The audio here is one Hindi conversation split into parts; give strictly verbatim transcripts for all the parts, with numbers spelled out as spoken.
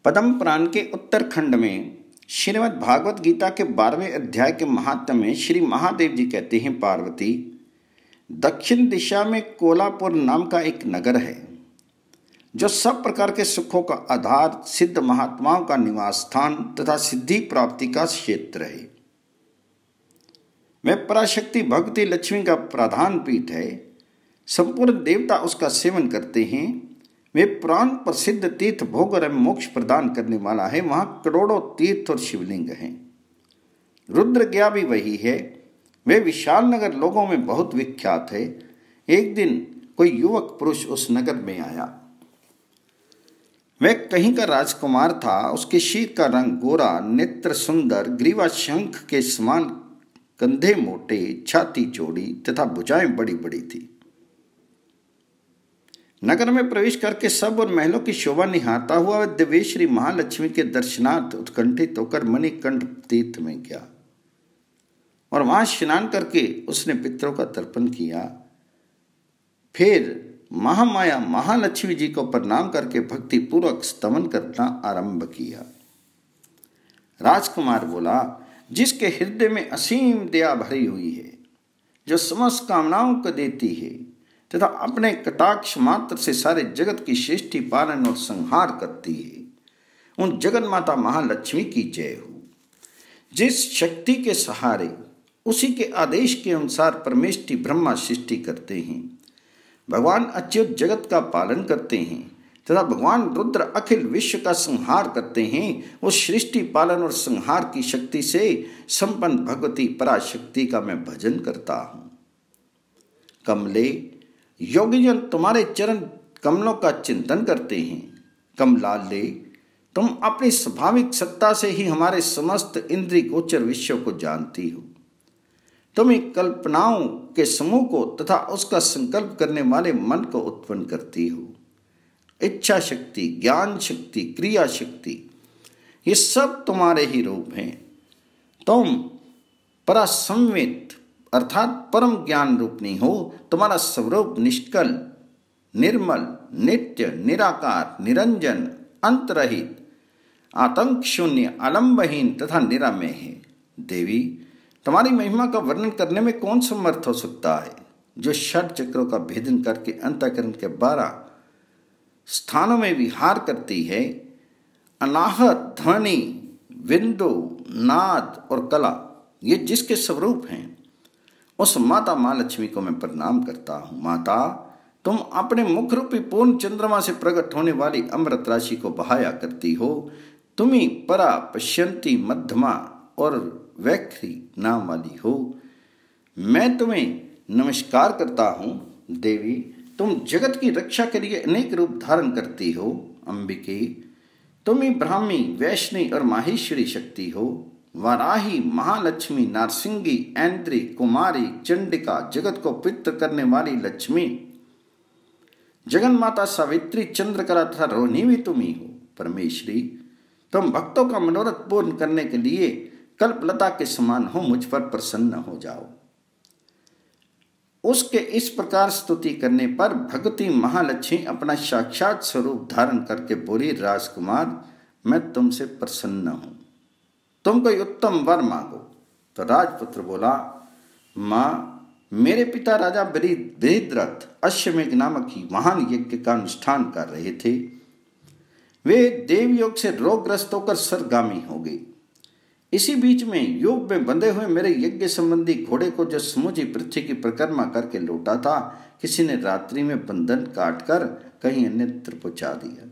पद्म पुराण के उत्तरखंड में श्रीमद् भागवत गीता के बारहवें अध्याय के महात्म्य में श्री महादेव जी कहते हैं, पार्वती, दक्षिण दिशा में कोलापुर नाम का एक नगर है जो सब प्रकार के सुखों का आधार, सिद्ध महात्माओं का निवास स्थान तथा सिद्धि प्राप्ति का क्षेत्र है। वह पराशक्ति भक्ति लक्ष्मी का प्रधान पीठ है। संपूर्ण देवता उसका सेवन करते हैं। वे पुराण प्रसिद्ध तीर्थ भोग एवं मोक्ष प्रदान करने वाला है। वहां करोड़ों तीर्थ और शिवलिंग हैं। रुद्रज्ञा भी वही है। वे विशाल नगर लोगों में बहुत विख्यात है। एक दिन कोई युवक पुरुष उस नगर में आया। वह कहीं का राजकुमार था। उसके शीर का रंग गोरा, नेत्र सुंदर, ग्रीवा शंख के समान, कंधे मोटे, छाती चौड़ी तथा भुजाएं बड़ी बड़ी थी। नगर में प्रवेश करके सब और महलों की शोभा निहारता हुआ वह दिव्य श्री महालक्ष्मी के दर्शनार्थ उत्कंठित होकर मणिकंठ तीर्थ में गया और वहां स्नान करके उसने पितरों का तर्पण किया। फिर महामाया महालक्ष्मी जी को प्रणाम करके भक्ति पूर्वक स्तवन करना आरंभ किया। राजकुमार बोला, जिसके हृदय में असीम दया भरी हुई है, जो समस्त कामनाओं को देती है तथा अपने कटाक्ष मात्र से सारे जगत की सृष्टि पालन और संहार करती है, उन जगन माता महालक्ष्मी की जय हो। जिस शक्ति के सहारे उसी के आदेश के अनुसार परमेष्टि ब्रह्मा सृष्टि करते हैं, भगवान अच्युत जगत का पालन करते हैं तथा भगवान रुद्र अखिल विश्व का संहार करते हैं, उस सृष्टि पालन और संहार की शक्ति से संपन्न भगवती पराशक्ति का मैं भजन करता हूं। कमले, योगीजन तुम्हारे चरण कमलों का चिंतन करते हैं। कमलाले, तुम अपनी स्वाभाविक सत्ता से ही हमारे समस्त इंद्रिय गोचर विश्व को जानती हो। तुम एक कल्पनाओं के समूह को तथा उसका संकल्प करने वाले मन को उत्पन्न करती हो। इच्छा शक्ति, ज्ञान शक्ति, क्रिया शक्ति, ये सब तुम्हारे ही रूप हैं। तुम परासंवित अर्थात परम ज्ञान रूपनी हो। तुम्हारा स्वरूप निष्कल, निर्मल, नित्य, निराकार, निरंजन, अंतरहित, आतंक शून्य, आलंबहीन तथा निरामय है। देवी, तुम्हारी महिमा का वर्णन करने में कौन समर्थ हो सकता है, जो षट चक्रों का भेदन करके अंतःकरण के बारह स्थानों में विहार करती है। अनाहत, ध्वनि, बिंदु, नाद और कला, ये जिसके स्वरूप हैं, उस माता महालक्ष्मी को मैं प्रणाम करता हूँ। माता, तुम अपने मुख रूपी पूर्ण चंद्रमा से प्रकट होने वाली अमृत राशि को बहाया करती हो। तुम ही परा, पश्यंती, मध्यमा और वैखरी नाम वाली हो। मैं तुम्हें नमस्कार करता हूँ। देवी, तुम जगत की रक्षा के लिए अनेक रूप धारण करती हो। अंबिके, तुम ही ब्राह्मी, वैष्णी और माहेश्वरी शक्ति हो। वाराही, महालक्ष्मी, नारसिंगी, ऐन्द्री, कुमारी, चंडिका, जगत को पवित्र करने वाली लक्ष्मी, जगन माता सावित्री, चंद्रकला तथा रोहिणी भी तुम ही हो। परमेश्वरी, तुम भक्तों का मनोरथ पूर्ण करने के लिए कल्पलता के समान हो, मुझ पर प्रसन्न हो जाओ। उसके इस प्रकार स्तुति करने पर भगवती महालक्ष्मी अपना साक्षात स्वरूप धारण करके बोली, राजकुमार, मैं तुमसे प्रसन्न हूं। तुम कोई उत्तम वर मांगो। तो राजपुत्र बोला, मां, मेरे पिता राजा बृहद्रथ अश्वमेघ नामक ही महान यज्ञ का अनुष्ठान कर रहे थे। वे देवयोग से रोगग्रस्त होकर स्वर्गामी हो गए। इसी बीच में योग में बंधे हुए मेरे यज्ञ संबंधी घोड़े को जो समूची पृथ्वी की परिक्रमा करके लौटा था, किसी ने रात्रि में बंधन काटकर कहीं अन्यत्र पहुंचा दिया।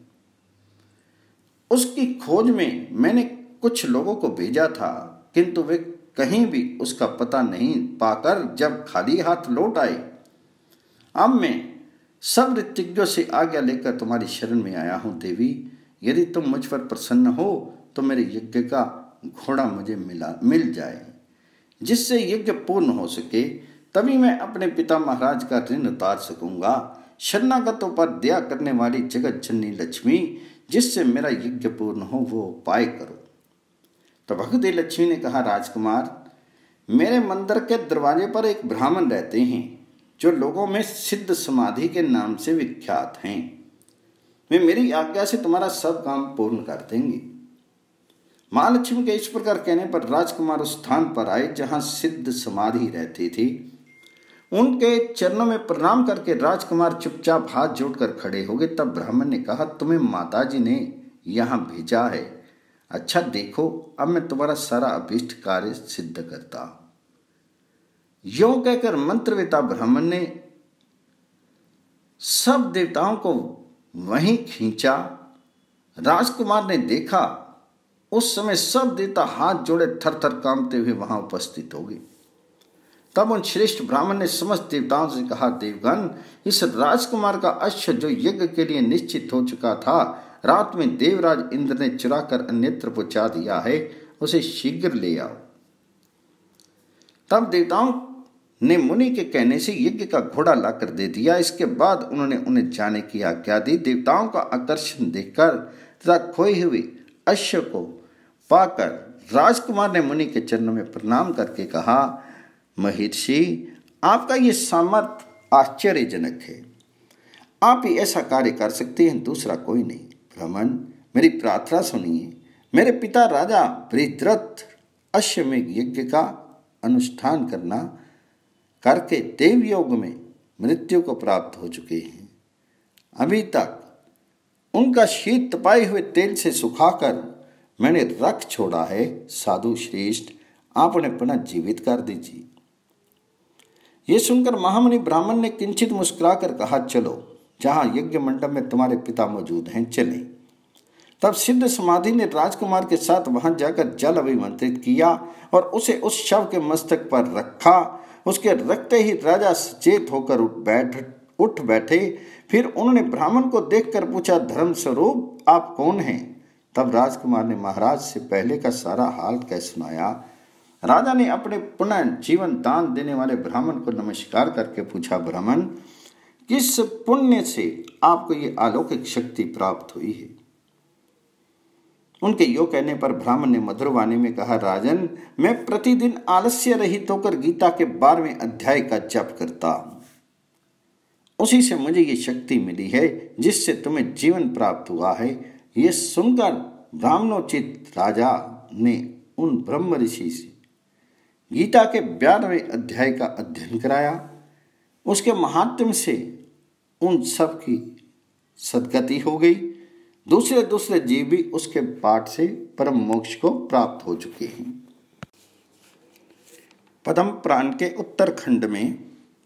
उसकी खोज में मैंने कुछ लोगों को भेजा था, किंतु वे कहीं भी उसका पता नहीं पाकर जब खाली हाथ लौट आए। अब मैं सब ऋतिज्ञों से आज्ञा लेकर तुम्हारी शरण में आया हूं। देवी, यदि तुम मुझ पर प्रसन्न हो तो मेरे यज्ञ का घोड़ा मुझे मिला मिल जाए, जिससे यज्ञ पूर्ण हो सके। तभी मैं अपने पिता महाराज का ऋण उतार सकूंगा। शरणागतों पर दया करने वाली जगत जननी लक्ष्मी, जिससे मेरा यज्ञ पूर्ण हो, वो उपाय करो। तो भगवती लक्ष्मी ने कहा, राजकुमार, मेरे मंदिर के दरवाजे पर एक ब्राह्मण रहते हैं, जो लोगों में सिद्ध समाधि के नाम से विख्यात हैं। वे मेरी आज्ञा से तुम्हारा सब काम पूर्ण कर देंगे। महालक्ष्मी के इस प्रकार कहने पर राजकुमार उस स्थान पर आए जहां सिद्ध समाधि रहती थी। उनके चरणों में प्रणाम करके राजकुमार चुपचाप हाथ जोड़कर खड़े हो गए। तब ब्राह्मण ने कहा, तुम्हें माताजी ने यहाँ भेजा है। अच्छा देखो, अब मैं तुम्हारा सारा अभीष्ट कार्य सिद्ध करता हूं। यों कहकर मंत्रवेता ब्राह्मण ने सब देवताओं को वहीं खींचा। राजकुमार ने देखा, उस समय सब देवता हाथ जोड़े थर थर कांपते हुए वहां उपस्थित हो गए। तब उन श्रेष्ठ ब्राह्मण ने समस्त देवताओं से कहा, देवगण, इस राजकुमार का अश्व जो यज्ञ के लिए निश्चित हो चुका था, रात में देवराज इंद्र ने चुरा कर अन्यत्र पहुंचा दिया है, उसे शीघ्र ले आओ। तब देवताओं ने मुनि के कहने से यज्ञ का घोड़ा लाकर दे दिया। इसके बाद उन्होंने उन्हें जाने की आज्ञा दी। देवताओं का आकर्षण देखकर तथा खोए हुए अश्व को पाकर राजकुमार ने मुनि के चरणों में प्रणाम करके कहा, महर्षि, आपका ये सामर्थ्य आश्चर्यजनक है। आप ही ऐसा कार्य कर सकते हैं, दूसरा कोई नहीं। ब्राह्मण, मेरी प्रार्थना सुनिए। मेरे पिता राजा बृहद्रथ अश्वमेध यज्ञ का अनुष्ठान करना करके देवयोग में मृत्यु को प्राप्त हो चुके हैं। अभी तक उनका शीत तपाए हुए तेल से सुखाकर मैंने रख छोड़ा है। साधु श्रेष्ठ, आप उन्हें पुनः जीवित कर दीजिए। ये सुनकर महामुनि ब्राह्मण ने किंचित मुस्कुराकर कहा, चलो, जहां यज्ञ मंडप में तुम्हारे पिता मौजूद हैं, चले। तब सिद्ध समाधि ने राजकुमार के साथ वहां जाकर जल अभिमंत्रित किया और उसे उस शव के मस्तक पर रखा। उसके रखते ही राजा सचेत होकर उठ बैठ उठ बैठे। फिर उन्होंने ब्राह्मण को देखकर पूछा, धर्म स्वरूप, आप कौन हैं? तब राजकुमार ने महाराज से पहले का सारा हाल कह सुनाया। राजा ने अपने पुनः जीवन दान देने वाले ब्राह्मण को नमस्कार करके पूछा, ब्राह्मण, किस पुण्य से आपको ये अलौकिक शक्ति प्राप्त हुई है? उनके यो कहने पर ब्राह्मण ने मधुर वाणी में कहा, राजन, मैं प्रतिदिन आलस्य रहित होकर गीता के बारहवें अध्याय का जप करता हूं। उसी से मुझे ये शक्ति मिली है जिससे तुम्हें जीवन प्राप्त हुआ है। ये सुनकर ब्राह्मणोचित राजा ने उन ब्रह्म ऋषि से गीता के बारहवें अध्याय का अध्ययन कराया। उसके महात्म्य से उन सब की सद्गति हो गई। दूसरे दूसरे जीव भी उसके पाठ से परम मोक्ष को प्राप्त हो चुके हैं। पद्म पुराण के उत्तरखंड में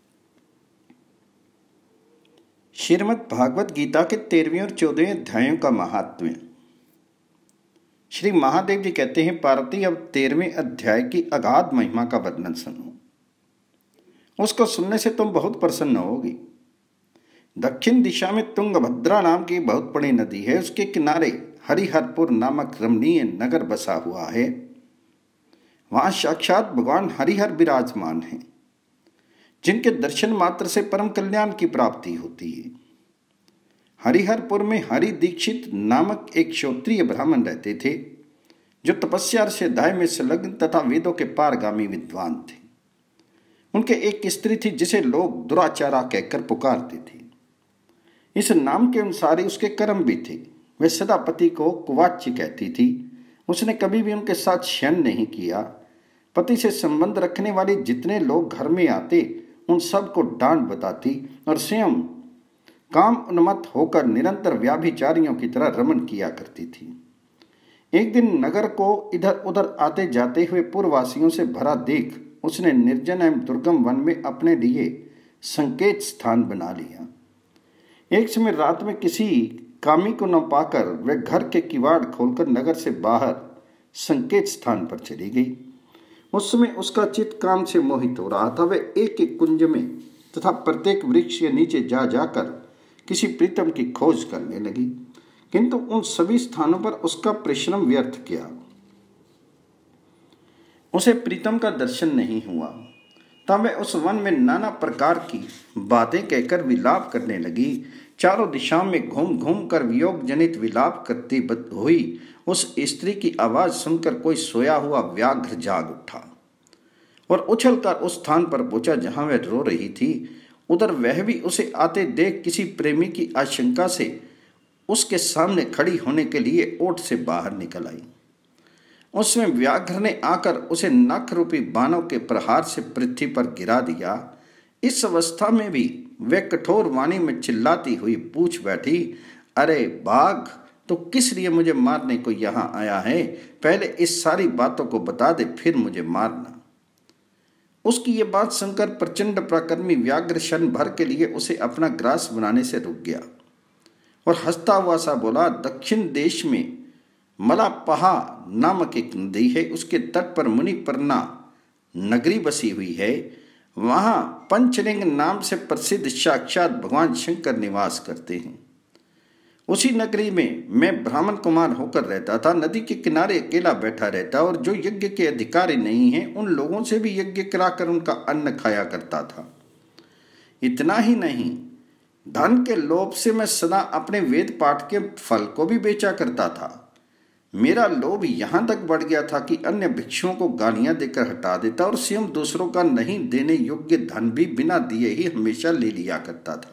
श्रीमद् भागवत गीता के तेरहवें और चौदहवें अध्यायों का महात्म्य। श्री महादेव जी कहते हैं, पार्वती, अब तेरहवें अध्याय की अगाध महिमा का वर्णन सुनो। उसको सुनने से तुम बहुत प्रसन्न होगी। दक्षिण दिशा में तुंगभद्रा नाम की बहुत बड़ी नदी है। उसके किनारे हरिहरपुर नामक रमणीय नगर बसा हुआ है। वहां साक्षात भगवान हरिहर विराजमान हैं, जिनके दर्शन मात्र से परम कल्याण की प्राप्ति होती है। हरिहरपुर में हरि दीक्षित नामक एक क्षत्रिय ब्राह्मण रहते थे, जो तपस्या से दाय में संलग्न तथा वेदों के पारगामी विद्वान थे। उनके एक स्त्री थी जिसे लोग दुराचारा कहकर पुकारते थे। इस नाम के अनुसार ही उसके कर्म भी थे। वे सदा पति को कुवाच्य कहती थी। उसने कभी भी उनके साथ शयन नहीं किया। पति से संबंध रखने वाले जितने लोग घर में आते, उन सब को डांट बताती और स्वयं काम उन्मत्त होकर निरंतर व्याभिचारियों की तरह रमन किया करती थी। एक दिन नगर को इधर उधर आते जाते हुए पूर्ववासियों से भरा देख उसने निर्जन एवं दुर्गम वन में अपने लिए संकेत स्थान बना लिया। एक समय रात में किसी कामी को न पाकर वह घर के किवाड़ खोलकर नगर से बाहर संकेत स्थान पर चली गई। उस समय उसका चित्त काम से मोहित हो रहा था। वह एक एक कुंज में तथा प्रत्येक वृक्ष के नीचे जा जाकर किसी प्रीतम की खोज करने लगी, किंतु उन सभी स्थानों पर उसका परिश्रम व्यर्थ किया। उसे प्रीतम का दर्शन नहीं हुआ। तब वह उस वन में नाना प्रकार की बातें कहकर विलाप करने लगी। चारों दिशाओं में घूम घूम कर वियोग जनित विलाप करती हुई उस स्त्री की आवाज सुनकर कोई सोया हुआ व्याघ्र जाग उठा और उछलकर उस स्थान पर पहुंचा जहां वह रो रही थी। उधर वह भी उसे आते देख किसी प्रेमी की आशंका से उसके सामने खड़ी होने के लिए ओट से बाहर निकल आई। उसमें व्याघ्र ने आकर उसे नख रूपी बाणों के प्रहार से पृथ्वी पर गिरा दिया। इस अवस्था में भी वे कठोर वाणी में चिल्लाती हुई पूछ बैठी, अरे बाघ, तो किस लिए मुझे मारने को यहाँ आया है? पहले इस सारी बातों को बता दे, फिर मुझे मारना। उसकी ये बात सुनकर प्रचंड पराक्रमी व्याघ्र क्षण भर के लिए उसे अपना ग्रास बनाने से रुक गया और हंसता हुआ सा बोला, दक्षिण देश में मलापहा नामक एक नदी है, उसके तट पर मुनिपर्णा नगरी बसी हुई है। वहां पंचलिंग नाम से प्रसिद्ध साक्षात भगवान शंकर निवास करते हैं। उसी नगरी में मैं ब्राह्मण कुमार होकर रहता था। नदी के किनारे अकेला बैठा रहता और जो यज्ञ के अधिकारी नहीं हैं उन लोगों से भी यज्ञ कराकर उनका अन्न खाया करता था। इतना ही नहीं, धन के लोभ से मैं सदा अपने वेद पाठ के फल को भी बेचा करता था। मेरा लोभ यहाँ तक बढ़ गया था कि अन्य भिक्षुओं को गालियां देकर हटा देता और स्वयं दूसरों का नहीं देने योग्य धन भी बिना दिए ही हमेशा ले लिया करता था।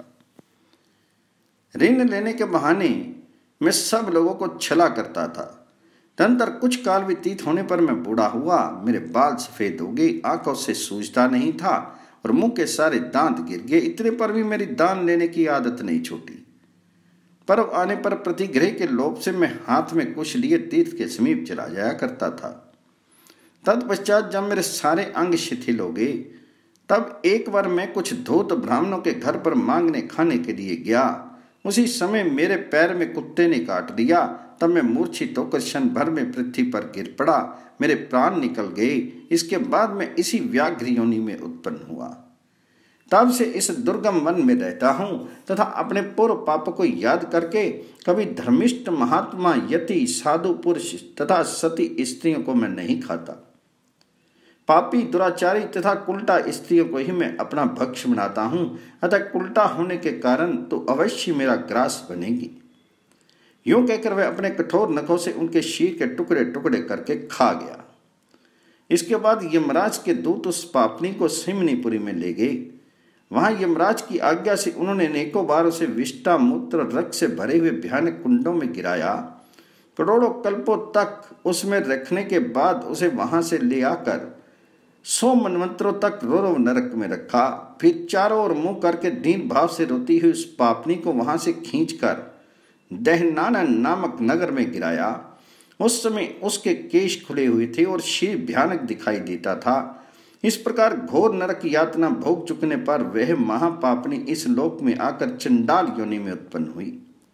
ऋण लेने के बहाने मैं सब लोगों को छला करता था। तदंतर कुछ काल व्यतीत होने पर मैं बूढ़ा हुआ। मेरे बाल सफेद हो गए, आंखों से सूझता नहीं था और मुंह के सारे दांत गिर गए। इतने पर भी मेरी दान लेने की आदत नहीं छूटी। पर्व आने पर प्रतिग्रह के लोभ से मैं हाथ में कुछ लिए तीर्थ के समीप चला जाया करता था। तत्पश्चात जब मेरे सारे अंग शिथिल हो गए, तब एक बार मैं कुछ धूत ब्राह्मणों के घर पर मांगने खाने के लिए गया। उसी समय मेरे पैर में कुत्ते ने काट लिया। तब मैं मूर्छित होकर क्षण भर में पृथ्वी पर गिर पड़ा। मेरे प्राण निकल गए। इसके बाद मैं इसी व्याघ्र योनि में उत्पन्न हुआ। तब से इस दुर्गम वन में रहता हूँ तथा अपने पूर्व पाप को याद करके कभी धर्मिष्ठ महात्मा, यति, साधु पुरुष तथा सती स्त्रियों को मैं नहीं खाता। पापी, दुराचारी तथा कुल्टा स्त्रियों को ही मैं अपना भक्ष बनाता हूँ। अतः कुल्टा होने के कारण तो अवश्य मेरा ग्रास बनेगी। यूं कहकर वह अपने कठोर नखों से उनके शीर के टुकड़े टुकड़े करके खा गया। इसके बाद यमराज के दूत उस पापनी को सिमनीपुरी में ले गए। वहां यमराज की आज्ञा से उन्होंने अनेकों बार उसे विष्टा, मूत्र, रक्त से भरे हुए भयानक कुंडों में गिराया। करोड़ों कल्पों तक उसमें रखने के बाद उसे वहां से ले आकर सौ मनवंतरों तक रो रो नरक में रखा। फिर चारों ओर मुंह करके दीन भाव से रोती हुई उस पापनी को वहां से खींचकर दहनाना नामक नगर में गिराया। उस समय उसके केश खुले हुए थे और शीर भयानक दिखाई देता था। इस प्रकार घोर नरक यातना भोग चुकने पर वह महापापनी इस लोक में आकर चंडाल योनि में उत्पन्न हुई।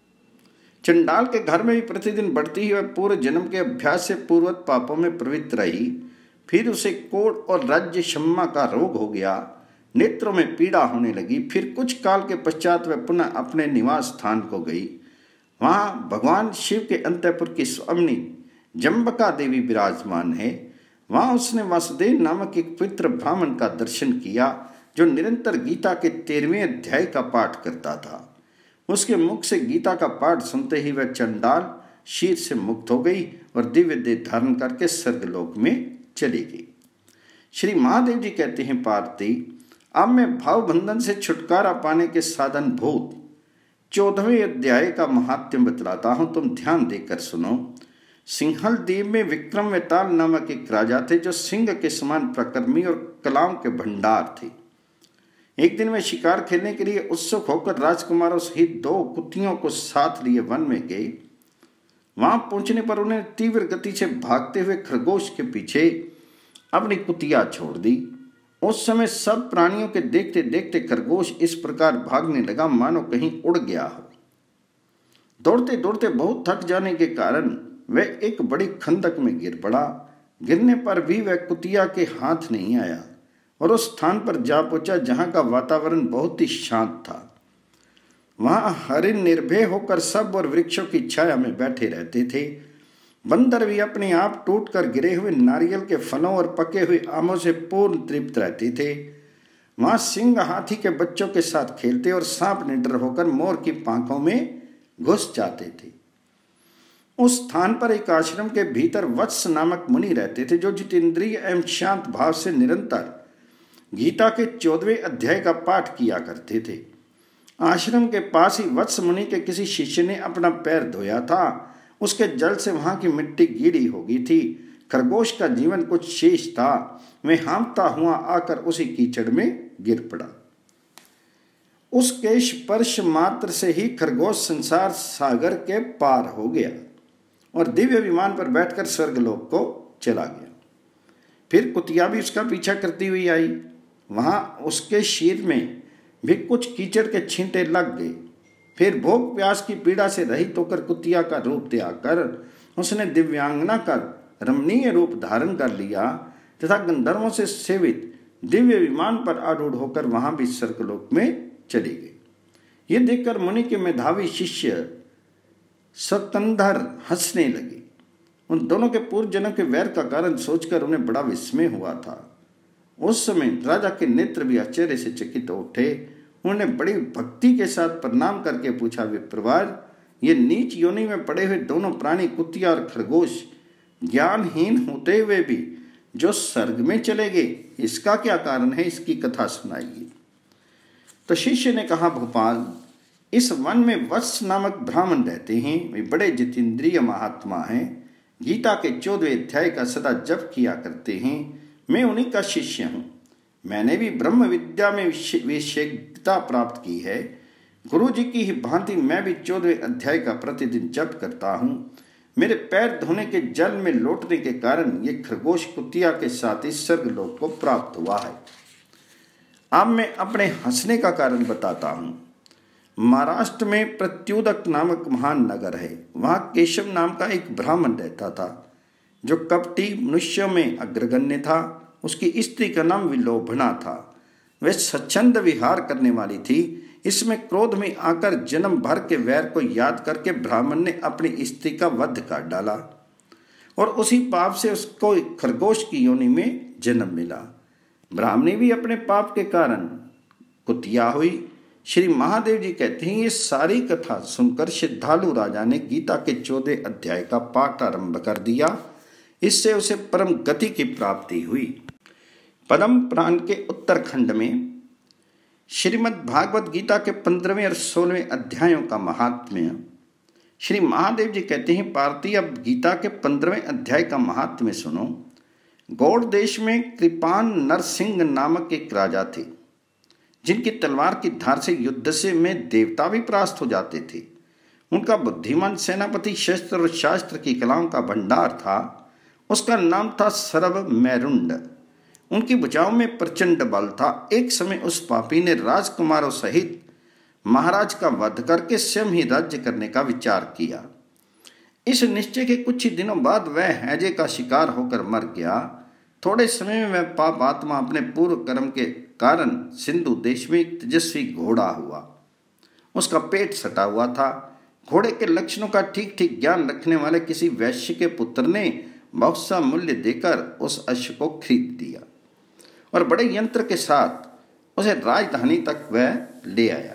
चंडाल के घर में भी प्रतिदिन बढ़ती हुई पूर्व जन्म के अभ्यास से पूर्वत पापों में प्रवृत्त रही। फिर उसे कोढ़ और राज्य क्षमा का रोग हो गया। नेत्रों में पीड़ा होने लगी। फिर कुछ काल के पश्चात वह पुनः अपने निवास स्थान को गई। वहां भगवान शिव के अंतःपुर की स्वामिनी जम्बका देवी विराजमान है। वहां उसने वासुदेव नामक एक पवित्र ब्राह्मण का दर्शन किया जो निरंतर गीता के तेरहवें अध्याय का पाठ करता था। उसके मुख से गीता का पाठ सुनते ही वह चंडाल शीर से मुक्त हो गई और दिव्य देह धारण करके स्वर्गलोक में चली गई। श्री महादेव जी कहते हैं, पार्वती, अब मैं भाव बंधन से छुटकारा पाने के साधन भूत चौदहवें अध्याय का महात्म्य बतलाता हूं, तुम ध्यान देकर सुनो। सिंहल द्वीप में विक्रम वेताल नामक एक राजा थे जो सिंह के समान प्रकर्मी और कलाओं के भंडार थे। एक दिन वे शिकार खेलने के लिए उत्सुक होकर राजकुमारों सहित दो कुतियों को साथ लिए वन में गए। वहां पहुंचने पर उन्हें तीव्र गति से भागते हुए खरगोश के पीछे अपनी कुतिया छोड़ दी। उस समय सब प्राणियों के देखते देखते खरगोश इस प्रकार भागने लगा मानो कहीं उड़ गया हो। दौड़ते दौड़ते बहुत थक जाने के कारण वह एक बड़ी खंदक में गिर पड़ा। गिरने पर भी वह कुतिया के हाथ नहीं आया और उस स्थान पर जा पहुंचा जहां का वातावरण बहुत ही शांत था। वहां हरिण निर्भय होकर सब और वृक्षों की छाया में बैठे रहते थे। बंदर भी अपने आप टूटकर गिरे हुए नारियल के फलों और पके हुए आमों से पूर्ण तृप्त रहते थे। वहां सिंह हाथी के बच्चों के साथ खेलते और सांप निडर होकर मोर की पांखों में घुस जाते थे। उस स्थान पर एक आश्रम के भीतर वत्स नामक मुनि रहते थे जो जितेंद्रिय एवं शांत भाव से निरंतर गीता के चौदहवें अध्याय का पाठ किया करते थे। आश्रम के पास ही वत्स मुनि के किसी शिष्य ने अपना पैर धोया था। उसके जल से वहां की मिट्टी गीली हो गई थी। खरगोश का जीवन कुछ शेष था। मैं हाँफता हुआ आकर उसी कीचड़ में गिर पड़ा। उसके स्पर्श मात्र से ही खरगोश संसार सागर के पार हो गया और दिव्य विमान पर बैठकर स्वर्गलोक को चला गया। फिर कुतिया भी उसका पीछा करती हुई आई। वहां उसके शीर में भी कुछ कीचड़ के छींटे लग गए। फिर भूख प्यास की पीड़ा से रहित होकर कुतिया का रूप त्याग कर उसने दिव्यांगना का रमणीय रूप धारण कर लिया तथा गंधर्वों से सेवित दिव्य विमान पर आरूढ़ होकर वहां भी स्वर्गलोक में चली गई। ये देखकर मुनि के मेधावी शिष्य सकंधर हंसने लगे। उन दोनों के पूर्व जन्म के वैर का कारण सोचकर उन्हें बड़ा विस्मय हुआ था। उस समय राजा के नेत्र भी आश्चर्य से चकित उठे। उन्होंने बड़ी भक्ति के साथ प्रणाम करके पूछा, विप्रवर, ये नीच योनि में पड़े हुए दोनों प्राणी कुतिया और खरगोश ज्ञानहीन होते हुए भी जो स्वर्ग में चले गए, इसका क्या कारण है? इसकी कथा सुनाइए। तो शिष्य ने कहा, भोपाल, इस वन में वत्स नामक ब्राह्मण रहते हैं। वे बड़े जितेंद्रिय महात्मा हैं। गीता के चौदहवें अध्याय का सदा जप किया करते हैं। मैं उन्हीं का शिष्य हूँ। मैंने भी ब्रह्म विद्या में विशेषज्ञता प्राप्त की है। गुरु जी की ही भांति मैं भी चौदहवें अध्याय का प्रतिदिन जप करता हूँ। मेरे पैर धोने के जल में लौटने के कारण ये खरगोश कुतिया के साथ इस स्वर्गलोक को प्राप्त हुआ है। अब मैं अपने हंसने का कारण बताता हूँ। महाराष्ट्र में प्रत्युदक नामक महान नगर है। वहाँ केशव नाम का एक ब्राह्मण रहता था जो कपटी मनुष्यों में अग्रगण्य था। उसकी स्त्री का नाम विलोभना था। वह स्वच्छंद विहार करने वाली थी। इसमें क्रोध में आकर जन्म भर के वैर को याद करके ब्राह्मण ने अपनी स्त्री का वध कर डाला और उसी पाप से उसको खरगोश की योनि में जन्म मिला। ब्राह्मणी भी अपने पाप के कारण कुतिया हुई। श्री महादेव जी कहते हैं, ये सारी कथा सुनकर श्रद्धालु राजा ने गीता के चौदह अध्याय का पाठ आरंभ कर दिया। इससे उसे परम गति की प्राप्ति हुई। पद्म पुराण के उत्तरखंड में श्रीमद् भागवत गीता के पंद्रहवें और सोलहवें अध्यायों का महात्म्य। श्री महादेव जी कहते हैं, पार्थी, अब गीता के पंद्रहवें अध्याय का महात्म्य सुनो। गौड़ देश में कृपान नरसिंह नामक एक राजा थे जिनकी तलवार की धार से युद्ध से में देवता भी परास्त हो जाते थे। उनका बुद्धिमान सेनापति शस्त्र और शास्त्र की कलाओं का भंडार था। उसका नाम था सर्व मैरुंड। उनकी भुजाओं में प्रचंड बल था। एक समय उस पापी ने राजकुमारों सहित महाराज का वध करके स्वयं ही राज्य करने का विचार किया। इस निश्चय के कुछ ही दिनों बाद वह हैजे का शिकार होकर मर गया। थोड़े समय में वह पाप आत्मा अपने पूर्व कर्म के कारण सिंधु देश में एक तेजस्वी घोड़ा हुआ। उसका पेट सटा हुआ था। घोड़े के लक्षणों का ठीक ठीक ज्ञान रखने वाले किसी वैश्य के पुत्र ने बहुत सा मूल्य देकर उस अश्व को खरीद दिया और बड़े यंत्र के साथ उसे राजधानी तक वह ले आया।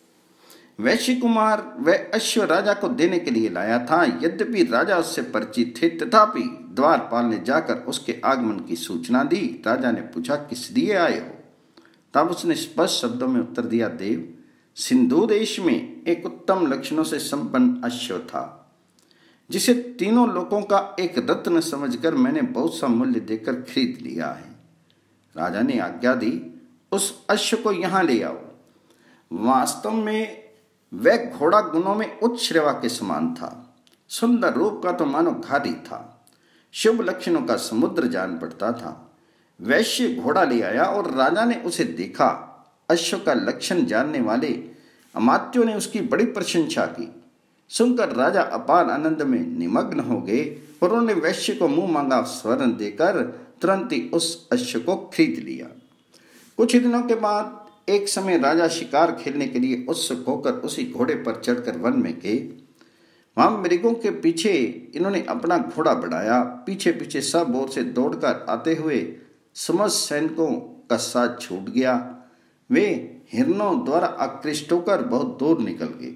वैश्य कुमार वह अश्व राजा को देने के लिए लाया था। यद्यपि राजा उससे परिचित थे, तथापि द्वारपाल ने जाकर उसके आगमन की सूचना दी। राजा ने पूछा, किस लिए आए हो? तब उसने स्पष्ट शब्दों में उत्तर दिया, देव, सिंधु देश में एक उत्तम लक्षणों से संपन्न अश्व था जिसे तीनों लोगों का एक रत्न समझकर मैंने बहुत सा मूल्य देकर खरीद लिया है। राजा ने आज्ञा दी, उस अश्व को यहाँ ले आओ। वास्तव में वह घोड़ा गुणों में उच्च श्रेवा के समान था। सुंदर रूप का तो मानो घारी था। शुभ लक्षणों का समुद्र जान पड़ता था। वैश्य घोड़ा ले आया और राजा ने उसे देखा। अश्व का लक्षण जानने वाले अमात्यों ने उसकी बड़ी प्रशंसा की। सुनकर राजा अपार आनंद में निमग्न हो गए और उन्होंने वैश्य को मुंह मांगा स्वर्ण देकर तुरंत ही उस अश्व को खरीद लिया। कुछ दिनों के बाद एक समय राजा शिकार खेलने के लिए उत्सुक होकर उसी घोड़े पर चढ़कर वन में गए। वहां मृगों के पीछे इन्होंने अपना घोड़ा बढ़ाया। पीछे पीछे सब ओर से दौड़कर आते हुए समस्त सैनिकों का साथ छूट गया। वे हिरणों द्वारा आकृष्ट होकर बहुत दूर निकल गए।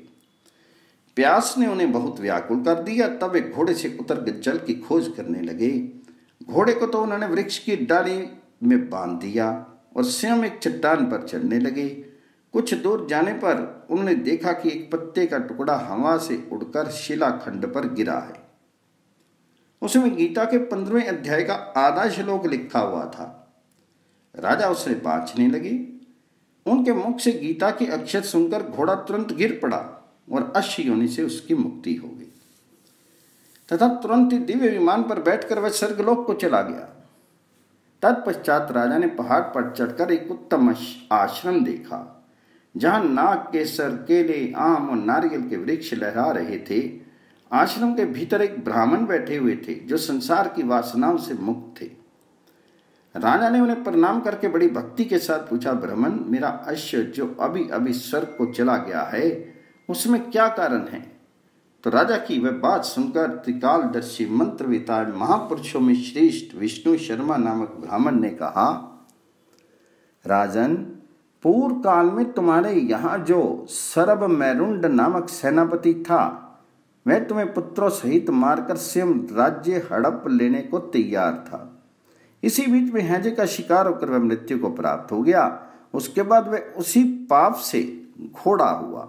प्यास ने उन्हें बहुत व्याकुल कर दिया। तब वे घोड़े से उतरकर जल की खोज करने लगे। घोड़े को तो उन्होंने वृक्ष की डाली में बांध दिया और स्वयं एक चट्टान पर चढ़ने लगे। कुछ दूर जाने पर उन्होंने देखा कि एक पत्ते का टुकड़ा हवा से उड़कर शिलाखंड पर गिरा है। उसमें गीता के पंद्रहवें अध्याय का आधा श्लोक लिखा हुआ था। राजा उसे बांचने लगे। उनके मुख से गीता के अक्षर सुनकर घोड़ा तुरंत गिर पड़ा और अश्व योनि से उसकी मुक्ति हो गई तथा तुरंत ही दिव्य विमान पर बैठकर वह स्वर्गलोक को चला गया। तत्पश्चात राजा ने पहाड़ पर चढ़कर एक उत्तम आश्रम देखा, जहां नाग, केसर, केले, आम और नारियल के वृक्ष लहरा रहे थे। आश्रम के भीतर एक ब्राह्मण बैठे हुए थे जो संसार की वासनाओं से मुक्त थे। राजा ने उन्हें प्रणाम करके बड़ी भक्ति के साथ पूछा, ब्राह्मण, मेरा अश्व जो अभी अभी स्वर्ग को चला गया है, उसमें क्या कारण है? तो राजा की वह बात सुनकर त्रिकालदर्शी मंत्रविता महापुरुषों में श्रेष्ठ विष्णु शर्मा नामक ब्राह्मण ने कहा, राजन, पूर्व काल में तुम्हारे यहाँ जो सरब मैरुंड नामक सेनापति था, वह तुम्हें पुत्रों सहित मारकर स्वयं राज्य हड़प लेने को तैयार था। इसी बीच में हैजे का शिकार होकर वह मृत्यु को प्राप्त हो गया। उसके बाद वह उसी पाप से घोड़ा हुआ।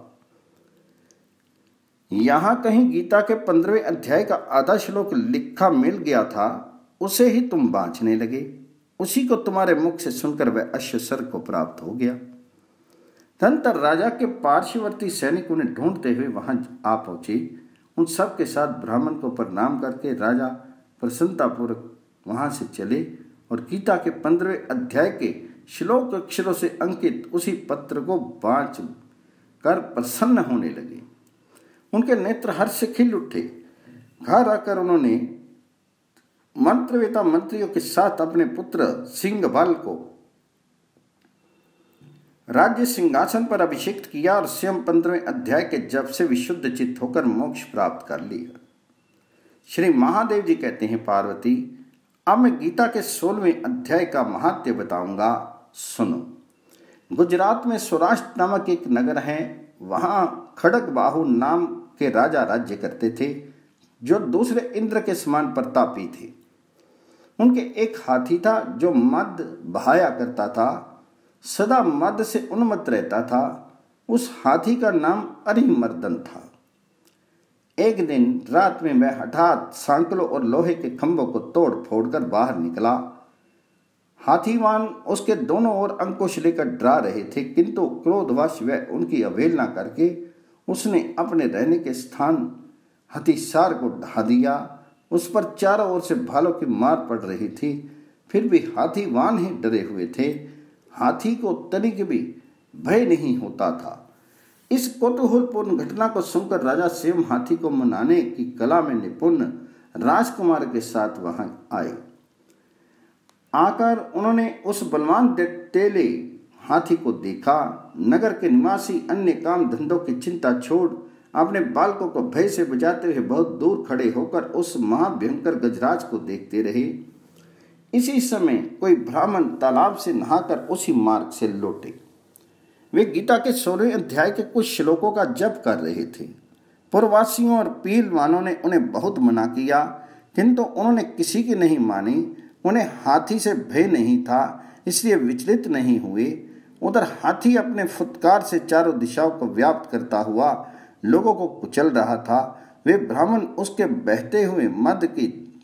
यहां कहीं गीता के पंद्रहवें अध्याय का आधा श्लोक लिखा मिल गया था, उसे ही तुम बांचने लगे। उसी को तुम्हारे मुख से सुनकर वह अश्व स्वर्ग को प्राप्त हो गया। तदनंतर राजा के पार्श्ववर्ती सैनिक उन्हें ढूंढते हुए वहां आ पहुंचे। उन सब के साथ ब्राह्मण को प्रणाम करके राजा प्रसन्नतापूर्वक वहां से चले और गीता के पंद्रहवें अध्याय के श्लोक अक्षरों से अंकित उसी पत्र को बांच कर प्रसन्न होने लगे। उनके नेत्र हर्ष से खिल उठे। घर आकर उन्होंने मंत्रवेता मंत्रियों के साथ अपने पुत्र सिंहबल को राज्य सिंहासन पर अभिषिक्त किया और स्वयं पंद्रहवें अध्याय के जप से विशुद्ध चित्त होकर मोक्ष प्राप्त कर लिया। श्री महादेव जी कहते हैं, पार्वती, अब मैं गीता के सोलहवें अध्याय का महात्म्य बताऊंगा, सुनो। गुजरात में सौराष्ट्र नामक एक नगर है। वहां खड़गबाहु नाम के राजा राज्य करते थे, जो दूसरे इंद्र के समान प्रतापी थे। उनके एक हाथी था जो मद बहाया करता था, सदा मद से उन्मत्त रहता था। उस हाथी का नाम अरिमर्दन था। एक दिन रात में वह हठात सांकलों और लोहे के खंभों को तोड़ फोड़कर बाहर निकला। हाथीवान उसके दोनों ओर अंकुश लेकर डरा रहे थे, किंतु क्रोधवश वह उनकी अवहेलना करके उसने अपने रहने के स्थान हथिसार को ढा दिया। उस पर चारों ओर से भालों की मार पड़ रही थी, फिर भी हाथीवान ही डरे हुए थे। हाथी को तनिक भी भय नहीं होता था। इस कौतूहलपूर्ण घटना को सुनकर राजा स्वयं हाथी को मनाने की कला में निपुण राजकुमार के साथ वहां आए। आकर उन्होंने उस बलवान तेले हाथी को देखा। नगर के निवासी अन्य काम धंधों की चिंता छोड़ अपने बालकों को भय से बचाते हुए बहुत दूर खड़े होकर उस महाभयंकर गजराज को देखते रहे। इसी समय कोई ब्राह्मण तालाब से नहाकर उसी मार्ग से लौटे। वे गीता के सोलहवें अध्याय के कुछ श्लोकों का जप कर रहे थे। पूर्ववासियों और पीलवानों ने उन्हें बहुत मना किया, किंतु उन्होंने किसी की नहीं मानी। उन्हें हाथी से भय नहीं था, इसलिए विचलित नहीं हुए। उधर हाथी अपने फुत्कार से चारों दिशाओं को व्याप्त करता हुआ लोगों को कुचल रहा था। वे ब्राह्मण उसके बहते हुए मद की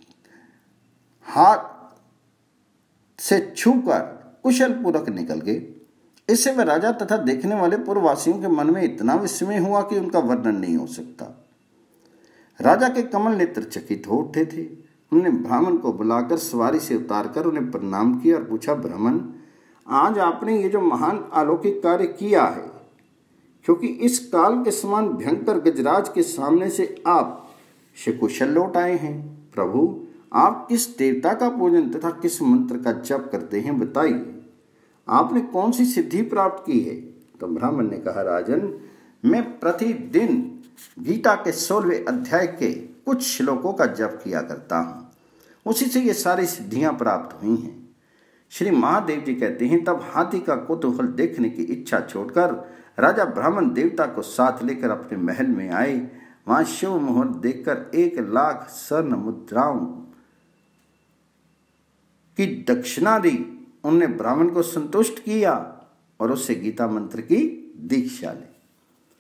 हाथ से छूकर कुशल पूर्वक निकल गए। इससे वह राजा तथा देखने वाले पूर्ववासियों के मन में इतना विस्मय हुआ कि उनका वर्णन नहीं हो सकता। राजा के कमल नेत्र चकित हो उठे थे। उन्होंने ब्राह्मण को बुलाकर सवारी से उतारकर उन्हें प्रणाम किया और पूछा, ब्राह्मण, आज आपने ये जो महान अलौकिक कार्य किया है, क्योंकि इस काल के समान भयंकर गजराज के सामने से आप सकुशल लौट आए हैं। प्रभु, आप किस देवता का पूजन तथा किस मंत्र का जप करते हैं, बताइए। आपने कौन सी सिद्धि प्राप्त की है? तो ब्राह्मण ने कहा, राजन, मैं प्रतिदिन गीता के सोलहवें अध्याय के कुछ श्लोकों का जप किया करता हूँ, उसी से ये सारी सिद्धियां प्राप्त हुई हैं। श्री महादेव जी कहते हैं, तब हाथी का कौतूहल देखने की इच्छा छोड़कर राजा ब्राह्मण देवता को साथ लेकर अपने महल में आए। वहां शिव मुहूर्त देखकर एक लाख स्वर्ण मुद्राओं की दक्षिणा दी। उन्होंने ब्राह्मण को संतुष्ट किया और उससे गीता मंत्र की दीक्षा ली।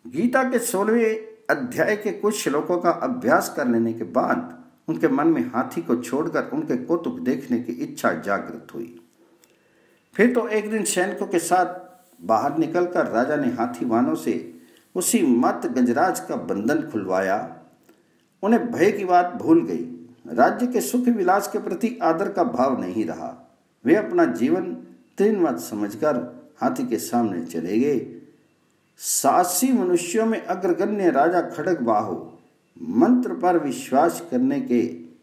गीता के सोलहवें अध्याय के कुछ श्लोकों का अभ्यास कर लेने के बाद उनके मन में हाथी को छोड़कर उनके कौतुक देखने की इच्छा जागृत हुई। फिर तो एक दिन सैनिकों के साथ बाहर निकलकर राजा ने हाथी वानों से उसी मत गजराज का बंधन खुलवाया। उन्हें भय की बात भूल गई। राज्य के सुख विलास के प्रति आदर का भाव नहीं रहा। वे अपना जीवन तृणवत समझकर हाथी के सामने चले गए। साहसी मनुष्यों में अग्रगण्य राजा खड्गबाहु मंत्र पर विश्वास करने के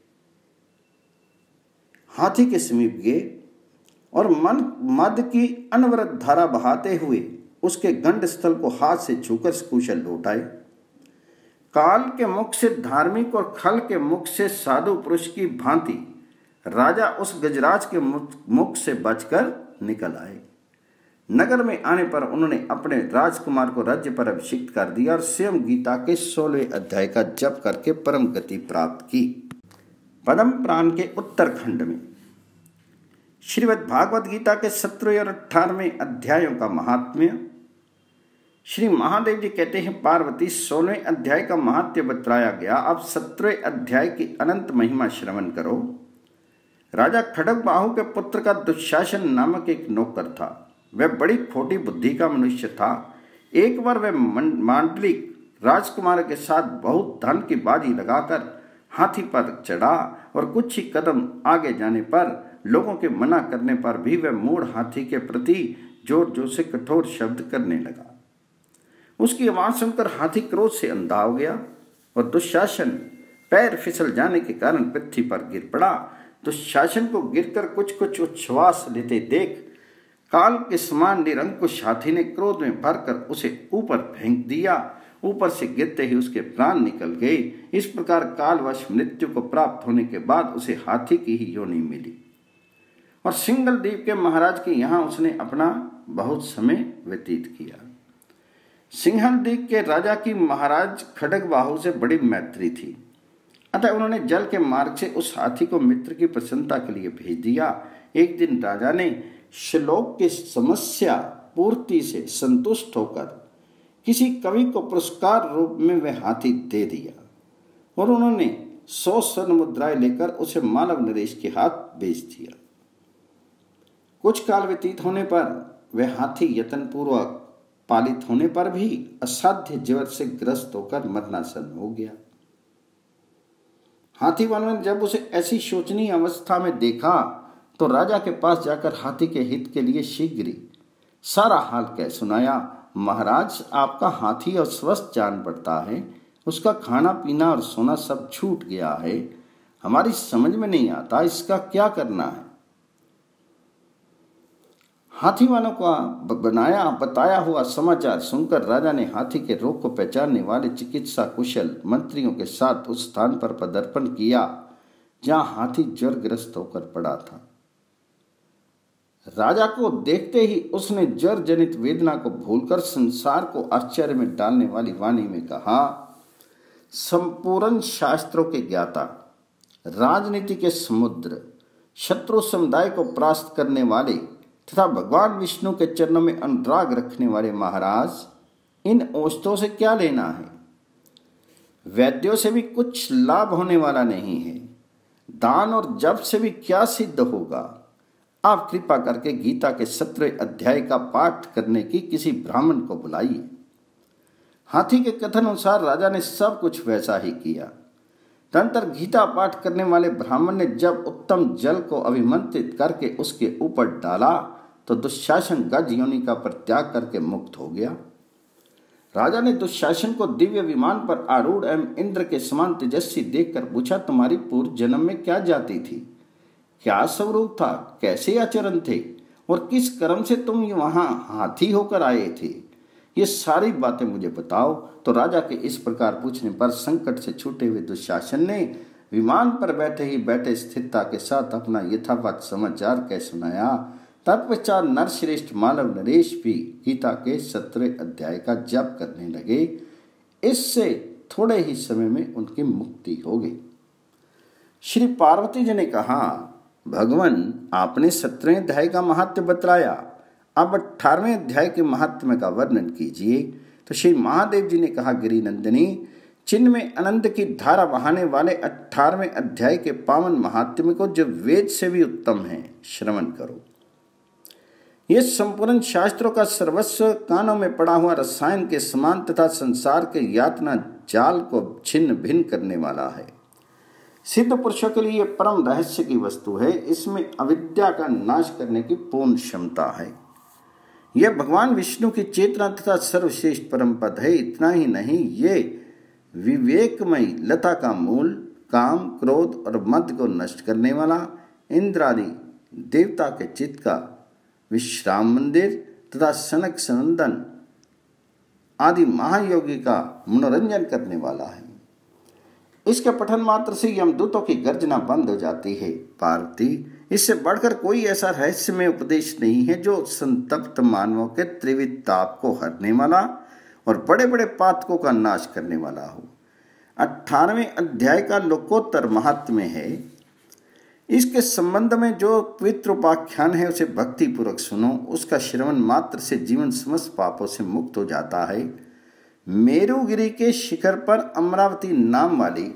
हाथी के समीप गए और मन मद की अनवरत धारा बहाते हुए उसके गंड स्थल को हाथ से छूकर कुशल लौटाए। काल के मुख से धार्मिक और खल के मुख से साधु पुरुष की भांति राजा उस गजराज के मुख से बचकर निकल आए। नगर में आने पर उन्होंने अपने राजकुमार को राज्य पर अभिषिक्त कर दिया और स्वयं गीता के सोलहवें अध्याय का जप करके परम गति प्राप्त की। पद्म पुराण के उत्तरखंड में श्रीमद् भागवत गीता के सत्रहवें और अठारहवें अध्यायों का महात्म्य। श्री महादेव जी कहते हैं, पार्वती सोलहवें अध्याय का महात्म्य बतलाया गया, अब सत्रहवें अध्याय की अनंत महिमा श्रवण करो। राजा खड्गबाहु के पुत्र का दुशासन नामक एक नौकर था। वह बड़ी खोटी बुद्धि का मनुष्य था। एक बार वह मांडलिक राजकुमार के साथ बहुत धन की बाजी लगाकर हाथी पर चढ़ा और कुछ ही कदम आगे जाने पर लोगों के मना करने पर भी वह मूढ़ हाथी के प्रति जोर जोर से कठोर शब्द करने लगा। उसकी आवाज सुनकर हाथी क्रोध से अंधा हो गया और दुशासन पैर फिसल जाने के कारण पृथ्वी पर गिर पड़ा। दुशासन को गिरकर कुछ कुछ उच्छ्वास लेते देख काल के समान निरंकुश हाथी ने क्रोध में भरकर उसे ऊपर फेंक दिया। ऊपर से गिरते ही उसके प्राण निकल गए। इस प्रकार कालवश मृत्यु को प्राप्त होने के बाद उसे हाथी की ही योनि मिली और सिंगल द्वीप के महाराज के यहाँ उसने अपना बहुत समय व्यतीत किया। सिंहल द्वीप के राजा की महाराज खड्गबाहु से बड़ी मैत्री थी, अतः उन्होंने जल के मार्ग से उस हाथी को मित्र की प्रसन्नता के लिए भेज दिया। एक दिन राजा ने श्लोक की समस्या पूर्ति से संतुष्ट होकर किसी कवि को पुरस्कार रूप में वह हाथी दे दिया और उन्होंने सौ स्वर्ण मुद्राएं लेकर उसे मानव नरेश के हाथ बेच दिया। कुछ काल व्यतीत होने पर वह हाथी यत्नपूर्वक पालित होने पर भी असाध्य ज्वर से ग्रस्त होकर मरणासन्न हो गया। हाथी वालों ने जब उसे ऐसी शोचनीय अवस्था में देखा तो राजा के पास जाकर हाथी के हित के लिए शीघ्र ही सारा हाल कह सुनाया। महाराज, आपका हाथी अस्वस्थ जान पड़ता है, उसका खाना पीना और सोना सब छूट गया है। हमारी समझ में नहीं आता इसका क्या करना है। हाथी वालों का बनाया बताया हुआ समाचार सुनकर राजा ने हाथी के रोग को पहचानने वाले चिकित्सा कुशल मंत्रियों के साथ उस स्थान पर पदार्पण किया जहां हाथी ज्वरग्रस्त होकर पड़ा था। राजा को देखते ही उसने ज्वर जनित वेदना को भूलकर संसार को आश्चर्य में डालने वाली वाणी में कहा, संपूर्ण शास्त्रों के ज्ञाता, राजनीति के समुद्र, शत्रु समुदाय को परास्त करने वाले तथा भगवान विष्णु के चरणों में अनुराग रखने वाले महाराज, इन औषधों से क्या लेना है? वैद्यों से भी कुछ लाभ होने वाला नहीं है। दान और जप से भी क्या सिद्ध होगा? आप कृपा करके गीता के सत्रहवें अध्याय का पाठ करने की किसी ब्राह्मण को बुलाइए। हाथी के कथन अनुसार राजा ने सब कुछ वैसा ही किया। तदनंतर गीता पाठ करने वाले ब्राह्मण ने जब उत्तम जल को अभिमंत्रित करके उसके ऊपर डाला तो दुशासन गज योनि का परित्याग करके मुक्त हो गया। राजा ने दुशासन को दिव्य विमान पर आरूढ़ एवं इंद्र के समान तेजस्वी देखकर पूछा, तुम्हारी पूर्व जन्म में क्या जाति थी, क्या स्वरूप था, कैसे आचरण थे और किस कर्म से तुम वहां हाथी होकर आए थे, ये सारी बातें मुझे बताओ। तो राजा के इस प्रकार पूछने पर संकट से छूटे हुए दुशासन ने विमान पर बैठे ही बैठे स्थिरता के साथ अपना यथावत समाचार कह सुनाया। तत्पश्चात नरश्रेष्ठ मानव नरेश भी गीता के सत्रहवें अध्याय का जप करने लगे। इससे थोड़े ही समय में उनकी मुक्ति हो गई। श्री पार्वती जी ने कहा, भगवान, आपने सत्रहवें अध्याय का महत्व बतलाया, अब अठारहवें अध्याय के महात्म्य का वर्णन कीजिए तो श्री महादेव जी ने कहा, गिरी नंदिनी, चिन्ह में आनंद की धारा बहाने वाले अठारहवें अध्याय के पावन महात्म्य को जो वेद से भी उत्तम है श्रवण करो। यह संपूर्ण शास्त्रों का सर्वस्व कानों में पड़ा हुआ रसायन के समान तथा संसार के यातना जाल को छिन्न भिन्न करने वाला है। सिद्ध पुरुषों के लिए यह परम रहस्य की वस्तु है। इसमें अविद्या का नाश करने की पूर्ण क्षमता है। यह भगवान विष्णु की चेतना तथा सर्वश्रेष्ठ परम पद है। इतना ही नहीं, ये विवेकमयी लता का मूल, काम, क्रोध और मद को नष्ट करने वाला, इंद्र आदि देवता के चित्त का विश्राम मंदिर तथा सनक सनंदन आदि महायोगी का मनोरंजन करने वाला है। इसके पठन मात्र से यमदूतों की गर्जना बंद हो जाती है। पार्वती, इससे बढ़कर कोई ऐसा रहस्यमय उपदेश नहीं है जो संतप्त मानवों के त्रिविध ताप को हरने वाला और बड़े बड़े पातकों का नाश करने वाला हो। अठारहवें अध्याय का लोकोत्तर महात्म्य है। इसके संबंध में जो पवित्र उपाख्यान है उसे भक्ति पूर्वक सुनो। उसका श्रवण मात्र से जीवन समस्त पापों से मुक्त हो जाता है। मेरुगिरी के शिखर पर अमरावती नाम वाली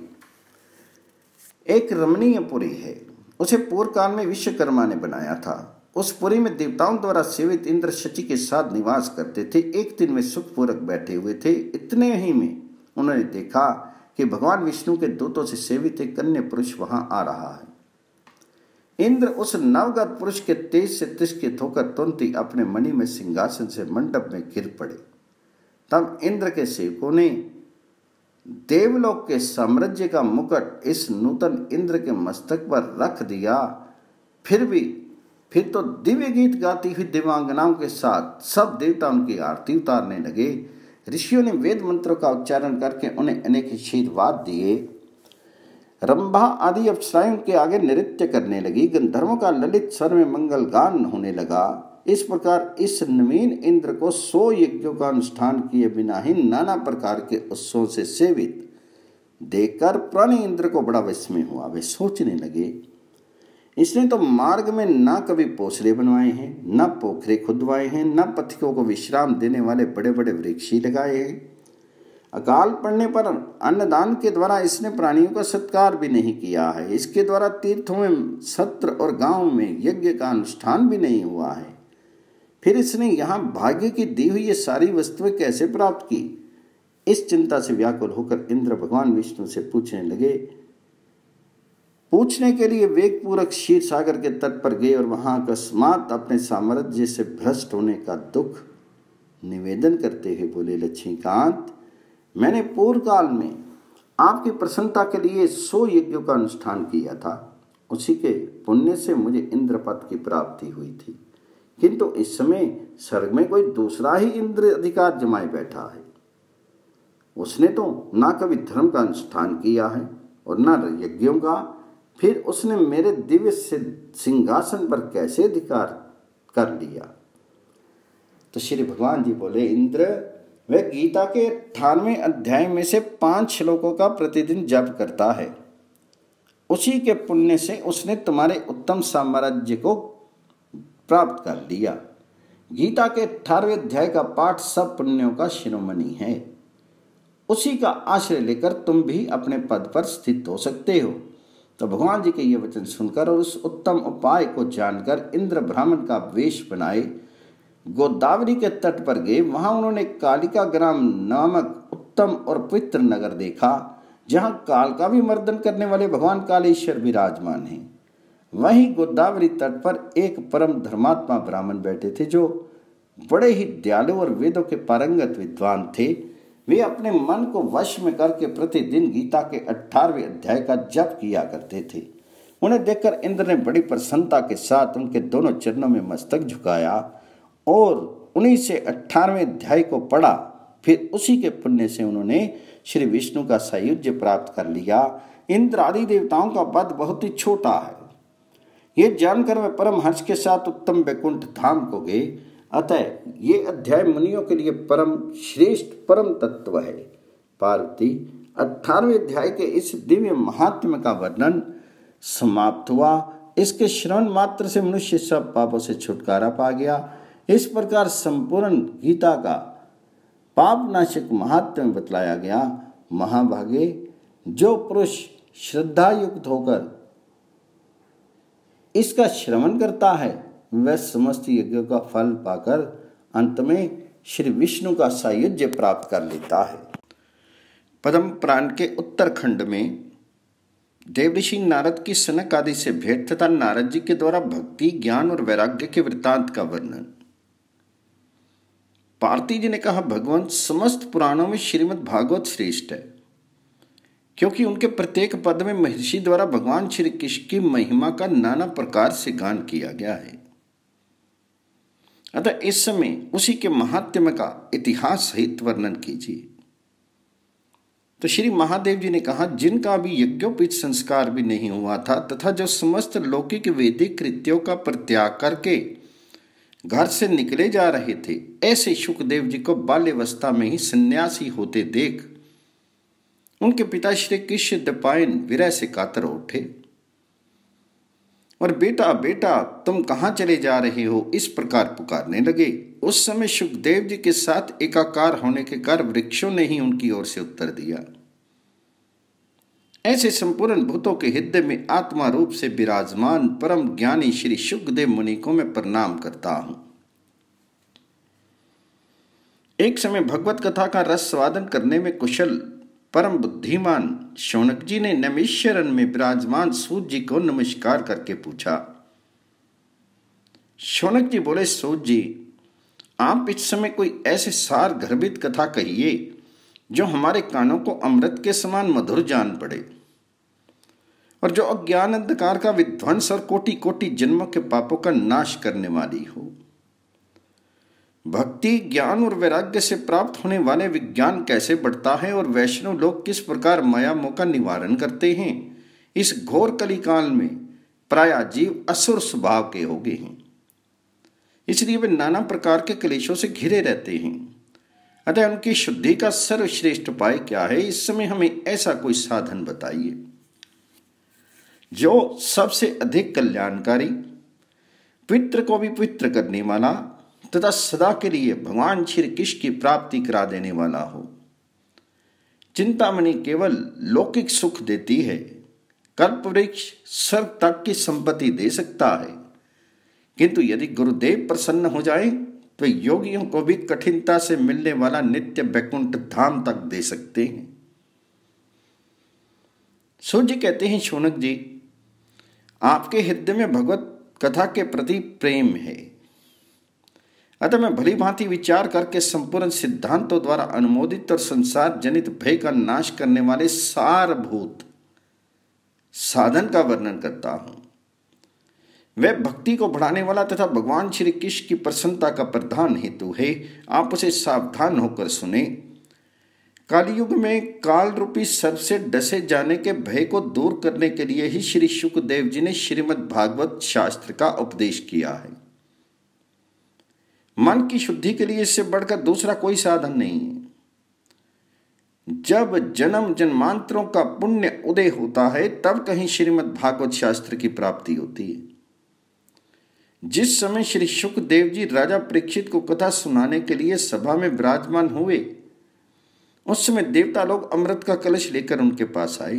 एक रमणीय पुरी है। उसे पूर्व काल में विश्वकर्मा ने बनाया था। उस पुरी में देवताओं द्वारा सेवित इंद्र शची के साथ निवास करते थे। एक दिन वे सुखपूर्वक बैठे हुए थे। इतने ही में उन्होंने देखा कि भगवान विष्णु के दूतों से सेवित एक कन्या पुरुष वहां आ रहा है। इंद्र उस नवगत पुरुष के तेज से तिरस्कृत होकर तुरंत ही अपने मणि में सिंहासन से मंडप में गिर पड़े। तब इंद्र के सेवकों ने देवलोक के साम्राज्य का मुकुट इस नूतन इंद्र के मस्तक पर रख दिया। फिर भी फिर तो दिव्य गीत गाती हुई दिव्यांगनाओं के साथ सब देवता उनकी आरती उतारने लगे। ऋषियों ने वेद मंत्रों का उच्चारण करके उन्हें अनेक आशीर्वाद दिए। रंभा आदि अप्सराएं के आगे नृत्य करने लगी। गंधर्वों का ललित स्वर में मंगल गान होने लगा। इस प्रकार इस नवीन इंद्र को सौ यज्ञों का अनुष्ठान किए बिना ही नाना प्रकार के उत्सवों से सेवित देखकर पुराने इंद्र को बड़ा विस्मय हुआ। वे सोचने लगे, इसने तो मार्ग में न कभी पोसले बनवाए हैं, न पोखरे खुदवाए हैं, न पथिकों को विश्राम देने वाले बड़े बड़े वृक्ष ही लगाए हैं। अकाल पड़ने पर अन्नदान के द्वारा इसने प्राणियों का सत्कार भी नहीं किया है। इसके द्वारा तीर्थों में, सत्र और गांव में यज्ञ का अनुष्ठान भी नहीं हुआ है। फिर इसने यहाँ भाग्य की दी हुई ये सारी वस्तुएं कैसे प्राप्त की? इस चिंता से व्याकुल होकर इंद्र भगवान विष्णु से पूछने लगे। पूछने के लिए वेगपूर्वक क्षीर सागर के तट पर गए और वहां अकस्मात अपने साम्राज्य से भ्रष्ट होने का दुख निवेदन करते हुए बोले, लक्ष्मीकांत, मैंने पूर्व काल में आपकी प्रसन्नता के लिए सौ यज्ञों का अनुष्ठान किया था। उसी के पुण्य से मुझे इंद्र पद की प्राप्ति हुई थी। किंतु इस समय स्वर्ग में कोई दूसरा ही इंद्र अधिकार जमाए बैठा है। उसने तो ना कभी धर्म का अनुष्ठान किया है और ना यज्ञों का। फिर उसने मेरे दिव्य सिंहासन पर कैसे अधिकार कर लिया? तो श्री भगवान जी बोले, इंद्र, वह गीता के अठारहवें अध्याय में से पांच श्लोकों का प्रतिदिन जप करता है। उसी के पुण्य से उसने तुम्हारे उत्तम साम्राज्य को प्राप्त कर लिया। गीता के अठारहवें अध्याय का पाठ सब पुण्यों का शिरोमणि है। उसी का आश्रय लेकर तुम भी अपने पद पर स्थित हो सकते हो। तो भगवान जी के ये वचन सुनकर और उस उत्तम उपाय को जानकर इंद्र ब्राह्मण का वेश बनाए गोदावरी के तट पर गए। वहां उन्होंने कालिका ग्राम नामक उत्तम और पवित्र नगर देखा, जहां काल का भी मर्दन करने वाले भगवान कालेश्वर विराजमान हैं। वहीं गोदावरी तट पर एक परम धर्मात्मा ब्राह्मण बैठे थे, जो बड़े ही दयालु और वेदों के पारंगत विद्वान थे। वे अपने मन को वश में करके प्रतिदिन गीता के अठारहवें अध्याय का जप किया करते थे। उन्हें देखकर इंद्र ने बड़ी प्रसन्नता के साथ उनके दोनों चरणों में मस्तक झुकाया और उन्हीं से अठारहवें अध्याय को पढ़ा। फिर उसी के पुण्य से उन्होंने श्री विष्णु का सायुज्य प्राप्त कर लिया। इंद्र आदि देवताओं का पद बहुत ही छोटा है। ये जानकर वे परम हर्ष के साथ उत्तम वैकुंठ धाम को गए। अतः ये अध्याय मुनियों के लिए परम श्रेष्ठ परम तत्व है। पार्वती, अठारहवें अध्याय के इस दिव्य महात्म्य का वर्णन समाप्त हुआ। इसके श्रवण मात्र से मनुष्य सब पापों से छुटकारा पा गया। इस प्रकार संपूर्ण गीता का पापनाशक महात्म्य में बतलाया गया। महाभागे, जो पुरुष श्रद्धा युक्त होकर इसका श्रवण करता है वह समस्त यज्ञों का फल पाकर अंत में श्री विष्णु का सायुज्य प्राप्त कर लेता है। पद्म पुराण के उत्तरखंड में देवऋषि नारद की सनक आदि से भेंट तथा नारद जी के द्वारा भक्ति, ज्ञान और वैराग्य के वृत्तांत का वर्णन। पार्ती जी ने कहा, भगवान समस्त पुराणों में श्रीमद् भागवत श्रेष्ठ है, क्योंकि उनके प्रत्येक पद में महर्षि द्वारा भगवान श्री कृष्ण की महिमा का नाना प्रकार से गान किया गया है। अतः इस समय उसी के महात्म्य का इतिहास सहित वर्णन कीजिए। तो श्री महादेव जी ने कहा, जिनका भी यज्ञोपवीत संस्कार भी नहीं हुआ था तथा जो समस्त लौकिक वैदिक कृत्यों का परित्याग करके घर से निकले जा रहे थे, ऐसे शुकदेव जी को बाल्यावस्था में ही सन्यासी होते देख उनके पिता श्री कृष्ण द्वैपायन विरह से कातर उठे और बेटा बेटा तुम कहाँ चले जा रहे हो, इस प्रकार पुकारने लगे। उस समय शुकदेव जी के साथ एकाकार होने के कारण वृक्षों ने ही उनकी ओर से उत्तर दिया। ऐसे संपूर्ण भूतों के हृदय में आत्मा रूप से विराजमान परम ज्ञानी श्री शुकदेव मुनि को मैं प्रणाम करता हूं। एक समय भगवत कथा का रस स्वादन करने में कुशल परम बुद्धिमान शौनक जी ने नैमिषारण्य में विराजमान सूत जी को नमस्कार करके पूछा। शौनक जी बोले, सूत जी, आप इस समय कोई ऐसे सार गर्भित कथा कहिए जो हमारे कानों को अमृत के समान मधुर जान पड़े और जो अज्ञान अंधकार का विध्वंस और कोटि कोटि जन्मों के पापों का नाश करने वाली हो। भक्ति, ज्ञान और वैराग्य से प्राप्त होने वाले विज्ञान कैसे बढ़ता है और वैष्णव लोग किस प्रकार माया मोह का निवारण करते हैं, इस घोर कलिकाल में प्राय जीव असुर स्वभाव के हो गए हैं, इसलिए वे नाना प्रकार के क्लेशों से घिरे रहते हैं। अतः उनकी शुद्धि का सर्वश्रेष्ठ उपाय क्या है, इस समय हमें ऐसा कोई साधन बताइए जो सबसे अधिक कल्याणकारी, पवित्र को भी पवित्र करने वाला तथा सदा के लिए भगवान श्री कृष्ण की प्राप्ति करा देने वाला हो। चिंतामणि केवल लौकिक सुख देती है, कल्प वृक्ष स्वर्ग तक की संपत्ति दे सकता है, किंतु यदि गुरुदेव प्रसन्न हो जाए तो योगियों को भी कठिनता से मिलने वाला नित्य वैकुंठ धाम तक दे सकते हैं। सूर्य कहते हैं, शौनक जी, आपके हृदय में भगवत कथा के प्रति प्रेम है, अतः मैं भली भांति विचार करके संपूर्ण सिद्धांतों द्वारा अनुमोदित और संसार जनित भय का नाश करने वाले सारभूत साधन का वर्णन करता हूं। वह भक्ति को बढ़ाने वाला तथा भगवान श्री कृष्ण की प्रसन्नता का प्रधान हेतु है। आप उसे सावधान होकर सुने। कालयुग में काल रूपी सर्प से डसे जाने के भय को दूर करने के लिए ही श्री शुकदेव जी ने श्रीमद् भागवत शास्त्र का उपदेश किया है। मन की शुद्धि के लिए इससे बढ़कर दूसरा कोई साधन नहीं है। जब जन्म जन्मांतरों का पुण्य उदय होता है तब कहीं श्रीमद् भागवत शास्त्र की प्राप्ति होती है। जिस समय श्री शुकदेव जी राजा परीक्षित को कथा सुनाने के लिए सभा में विराजमान हुए, उस समय देवता लोग अमृत का कलश लेकर उनके पास आए।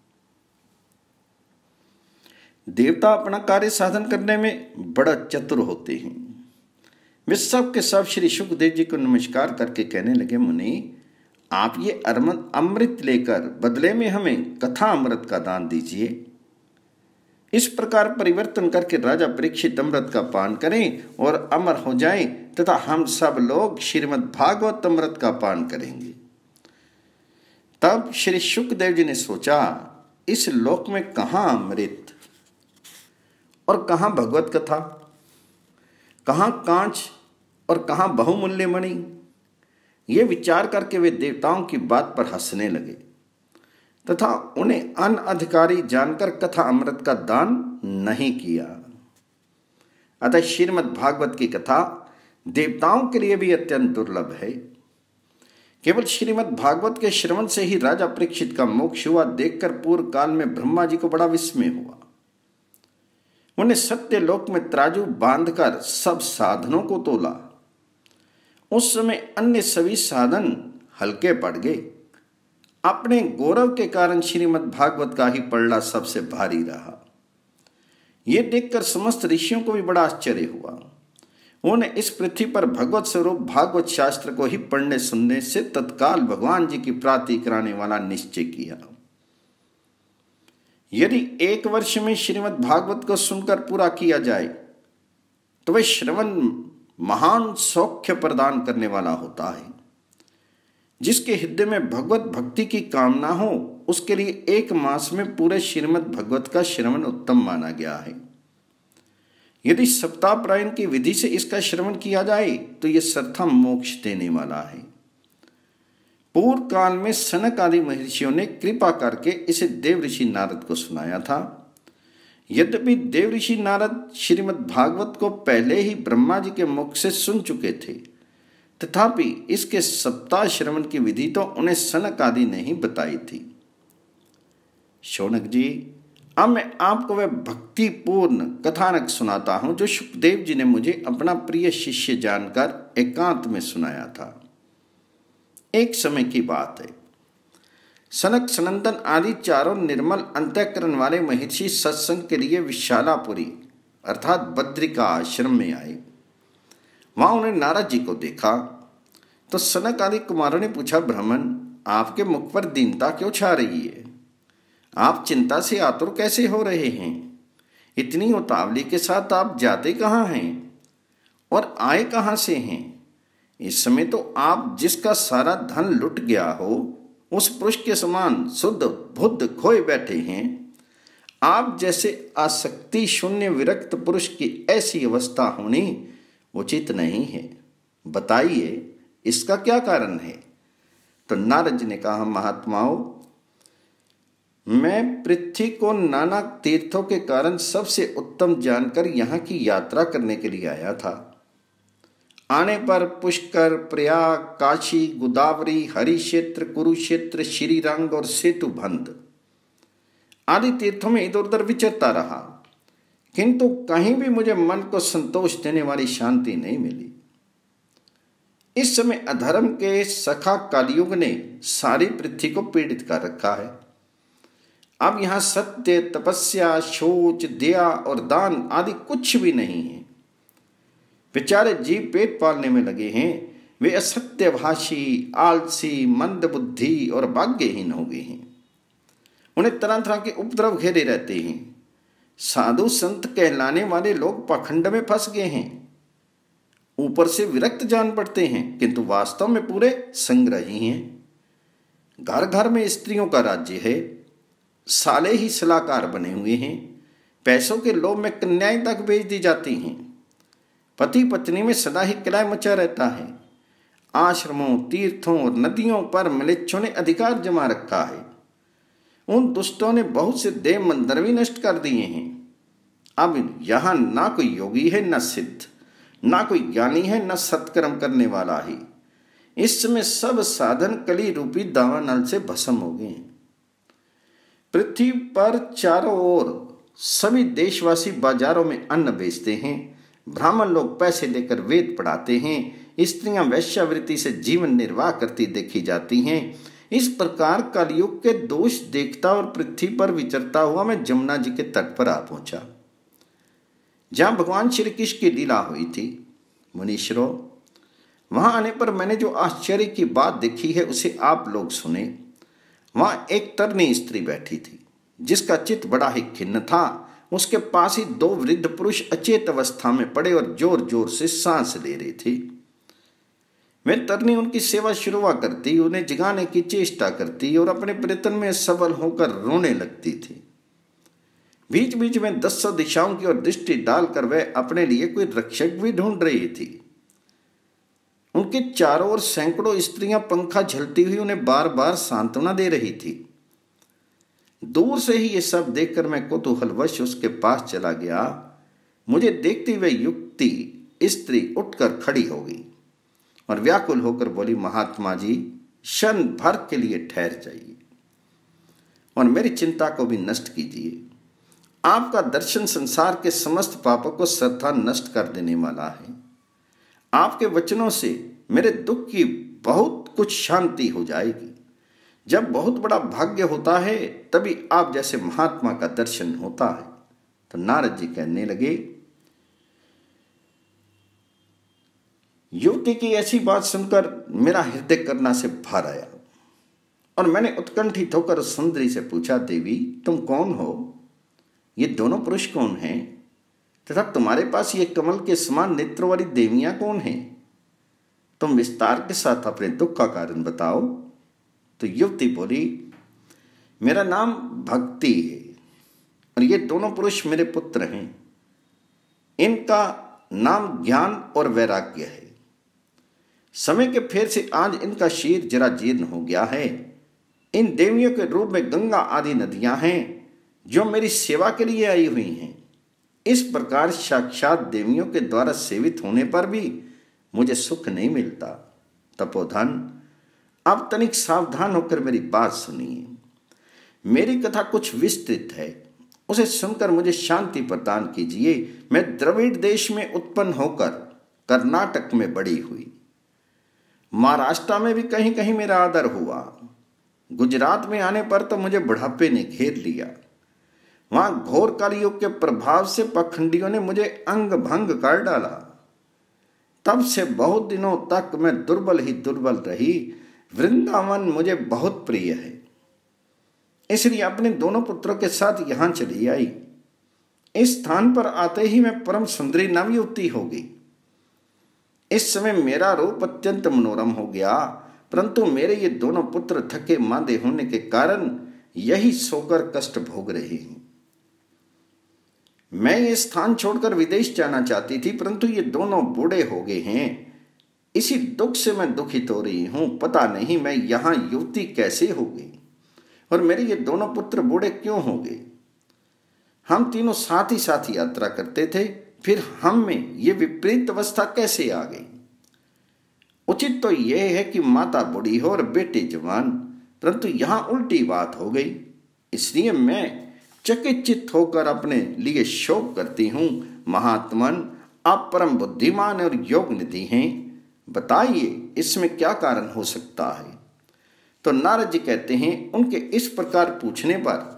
देवता अपना कार्य साधन करने में बड़ा चतुर होते हैं। वे सब के सब श्री शुकदेव जी को नमस्कार करके कहने लगे, मुनि, आप ये अमृत लेकर बदले में हमें कथा अमृत का दान दीजिए। इस प्रकार परिवर्तन करके राजा परीक्षित अमृत का पान करें और अमर हो जाएं तथा हम सब लोग श्रीमद् भागवत अमृत का पान करेंगे। तब श्री शुकदेव जी ने सोचा, इस लोक में कहां अमृत और कहां भगवत कथा, कहां कांच और कहां बहुमूल्य मणि। ये विचार करके वे देवताओं की बात पर हंसने लगे तथा उन्हें अनअधिकारी जानकर कथा अमृत का दान नहीं किया। अतः श्रीमद् भागवत की कथा देवताओं के लिए भी अत्यंत दुर्लभ है। केवल श्रीमद् भागवत के श्रवण से ही राजा परीक्षित का मोक्ष हुआ देखकर पूर्व काल में ब्रह्मा जी को बड़ा विस्मय हुआ। उन्हें सत्य लोक में त्राजू बांधकर सब साधनों को तोला उस समय अन्य सभी साधन हल्के पड़ गए। अपने गौरव के कारण श्रीमद् भागवत का ही पलड़ा सबसे भारी रहा। यह देखकर समस्त ऋषियों को भी बड़ा आश्चर्य हुआ। उन्होंने इस पृथ्वी पर भगवत स्वरूप भागवत शास्त्र को ही पढ़ने सुनने से तत्काल भगवान जी की प्राप्ति कराने वाला निश्चय किया। यदि एक वर्ष में श्रीमद् भागवत को सुनकर पूरा किया जाए तो वह श्रवण महान सौख्य प्रदान करने वाला होता है। जिसके हृदय में भगवत भक्ति की कामना हो उसके लिए एक मास में पूरे श्रीमद् भागवत का श्रवण उत्तम माना गया है। यदि सप्ताह प्रायण की विधि से इसका श्रवण किया जाए तो यह सर्वथा मोक्ष देने वाला है। पूर्व काल में सनक आदि महर्षियों ने कृपा करके इसे देव ऋषि नारद को सुनाया था। यद्यपि देव ऋषि नारद श्रीमद् भागवत को पहले ही ब्रह्मा जी के मुख से सुन चुके थे, तथापि इसके सप्ताह श्रवण की विधि तो उन्हें सनक आदि ने ही बताई थी। शौनक जी, अब मैं आपको वह भक्तिपूर्ण कथानक सुनाता हूं जो सुखदेव जी ने मुझे अपना प्रिय शिष्य जानकर एकांत में सुनाया था। एक समय की बात है, सनक सनंदन आदि चारों निर्मल अंतःकरण वाले महर्षि सत्संग के लिए विशालापुरी अर्थात बद्रिका आश्रम में आए। वहां उन्हें नारद जी को देखा तो सनक आदि कुमारों ने पूछा, ब्राह्मण, आपके मुख पर दीनता क्यों छा रही है? आप चिंता से आतुर कैसे हो रहे हैं? इतनी उतावली के साथ आप जाते कहाँ हैं और आए कहाँ से हैं? इस समय तो आप जिसका सारा धन लुट गया हो उस पुरुष के समान शुद्ध बुद्ध खोए बैठे हैं। आप जैसे आसक्ति शून्य विरक्त पुरुष की ऐसी अवस्था होनी उचित नहीं है। बताइए इसका क्या कारण है? तो नारद जी ने कहा, महात्माओं, मैं पृथ्वी को नाना तीर्थों के कारण सबसे उत्तम जानकर यहाँ की यात्रा करने के लिए आया था। आने पर पुष्कर, प्रयाग, काशी, गोदावरी, हरिक्षेत्र, कुरुक्षेत्र, श्रीरंग और सेतुबंध आदि तीर्थों में इधर उधर विचरता रहा, किंतु कहीं भी मुझे मन को संतोष देने वाली शांति नहीं मिली। इस समय अधर्म के सखा कलयुग ने सारी पृथ्वी को पीड़ित कर रखा है। अब यहां सत्य, तपस्या, शौच, दया और दान आदि कुछ भी नहीं है। बेचारे जीव पेट पालने में लगे हैं। वे असत्यभाषी, आलसी, मंदबुद्धि और भाग्यहीन हो गए हैं। उन्हें तरह तरह के उपद्रव घेरे रहते हैं। साधु संत कहलाने वाले लोग पाखंड में फंस गए हैं। ऊपर से विरक्त जान पड़ते हैं, किंतु वास्तव में पूरे संग्रही हैं। घर घर में स्त्रियों का राज्य है। साले ही सलाहकार बने हुए हैं। पैसों के लोभ में कन्याएं तक बेच दी जाती हैं। पति पत्नी में सदा ही किलाय मचा रहता है। आश्रमों, तीर्थों और नदियों पर म्लेच्छों ने अधिकार जमा रखा है। उन दुष्टों ने बहुत से देव मंदिर भी नष्ट कर दिए हैं। अब यहाँ ना कोई योगी है, न सिद्ध, ना कोई ज्ञानी है, न सत्कर्म करने वाला ही। इस समय सब साधन कली रूपी दावानल से भस्म हो गए हैं। पृथ्वी पर चारों ओर सभी देशवासी बाजारों में अन्न बेचते हैं। ब्राह्मण लोग पैसे लेकर वेद पढ़ाते हैं। स्त्रियां वैश्यावृत्ति से जीवन निर्वाह करती देखी जाती हैं। इस प्रकार कलयुग के दोष देखता और पृथ्वी पर विचरता हुआ मैं जमुना जी के तट पर आ पहुंचा, जहां भगवान श्री कृष्ण की लीला हुई थी। मुनीश्वरों, वहां आने पर मैंने जो आश्चर्य की बात देखी है उसे आप लोग सुने। वहां एक तरनी स्त्री बैठी थी जिसका चित्त बड़ा ही खिन्न था। उसके पास ही दो वृद्ध पुरुष अचेत अवस्था में पड़े और जोर जोर से सांस ले रहे थे। वे तरनी उनकी सेवा शुरुआ करती, उन्हें जगाने की चेष्टा करती और अपने प्रयत्न में सफल होकर रोने लगती थी। बीच बीच में दसों दिशाओं की ओर दृष्टि डालकर वह अपने लिए कोई रक्षक भी ढूंढ रही थी। उनके चारों ओर सैकड़ों स्त्रियां पंखा झलती हुई उन्हें बार बार सांत्वना दे रही थी। दूर से ही ये सब देखकर मैं कौतूहलवश उसके पास चला गया। मुझे देखती हुए युक्ति स्त्री उठकर खड़ी हो गई और व्याकुल होकर बोली, महात्मा जी, क्षण भर के लिए ठहर जाइए और मेरी चिंता को भी नष्ट कीजिए। आपका दर्शन संसार के समस्त पापों को श्रद्धा नष्ट कर देने वाला है। आपके वचनों से मेरे दुख की बहुत कुछ शांति हो जाएगी। जब बहुत बड़ा भाग्य होता है तभी आप जैसे महात्मा का दर्शन होता है। तो नारद जी कहने लगे, युवती की ऐसी बात सुनकर मेरा हृदय करना से भर आया और मैंने उत्कंठित होकर सुंदरी से पूछा, देवी तुम कौन हो? ये दोनों पुरुष कौन हैं तथा तुम्हारे पास ये कमल के समान नेत्रों वाली देवियां कौन हैं? तुम विस्तार के साथ अपने दुख का कारण बताओ। तो युवती बोली, मेरा नाम भक्ति है और ये दोनों पुरुष मेरे पुत्र हैं। इनका नाम ज्ञान और वैराग्य है। समय के फेर से आज इनका शरीर जरा जीर्ण हो गया है। इन देवियों के रूप में गंगा आदि नदियां हैं जो मेरी सेवा के लिए आई हुई हैं। इस प्रकार साक्षात देवियों के द्वारा सेवित होने पर भी मुझे सुख नहीं मिलता। तपोधन, आप तनिक सावधान होकर मेरी बात सुनिए। मेरी कथा कुछ विस्तृत है, उसे सुनकर मुझे शांति प्रदान कीजिए। मैं द्रविड़ देश में उत्पन्न होकर कर्नाटक में बड़ी हुई। महाराष्ट्र में भी कहीं कहीं मेरा आदर हुआ। गुजरात में आने पर तो मुझे बुढ़ापे ने घेर लिया। वहां घोर कलयुग के प्रभाव से पखंडियों ने मुझे अंग भंग कर डाला। तब से बहुत दिनों तक मैं दुर्बल ही दुर्बल रही। वृंदावन मुझे बहुत प्रिय है, इसलिए अपने दोनों पुत्रों के साथ यहां चली आई। इस स्थान पर आते ही मैं परम सुंदरी नवयुवती हो गई। इस समय मेरा रूप अत्यंत मनोरम हो गया, परंतु मेरे ये दोनों पुत्र थके मांदे होने के कारण यही सोकर कष्ट भोग रहे हैं। मैं ये स्थान छोड़कर विदेश जाना चाहती थी, परंतु ये दोनों बूढ़े हो गए हैं। इसी दुख से मैं दुखित हो रही हूं। पता नहीं मैं यहां युवती कैसे हो गई और मेरे ये दोनों पुत्र बूढ़े क्यों हो गए। हम तीनों साथ ही साथ यात्रा करते थे, फिर हम में ये विपरीत अवस्था कैसे आ गई। उचित तो यह है कि माता बूढ़ी हो और बेटे जवान, परंतु यहां उल्टी बात हो गई। इसलिए मैं चकित होकर अपने लिए शोक करती हूं। महात्मन, आप परम बुद्धिमान और योग निधि हैं, बताइए इसमें क्या कारण हो सकता है। तो नारद जी कहते हैं, उनके इस प्रकार पूछने पर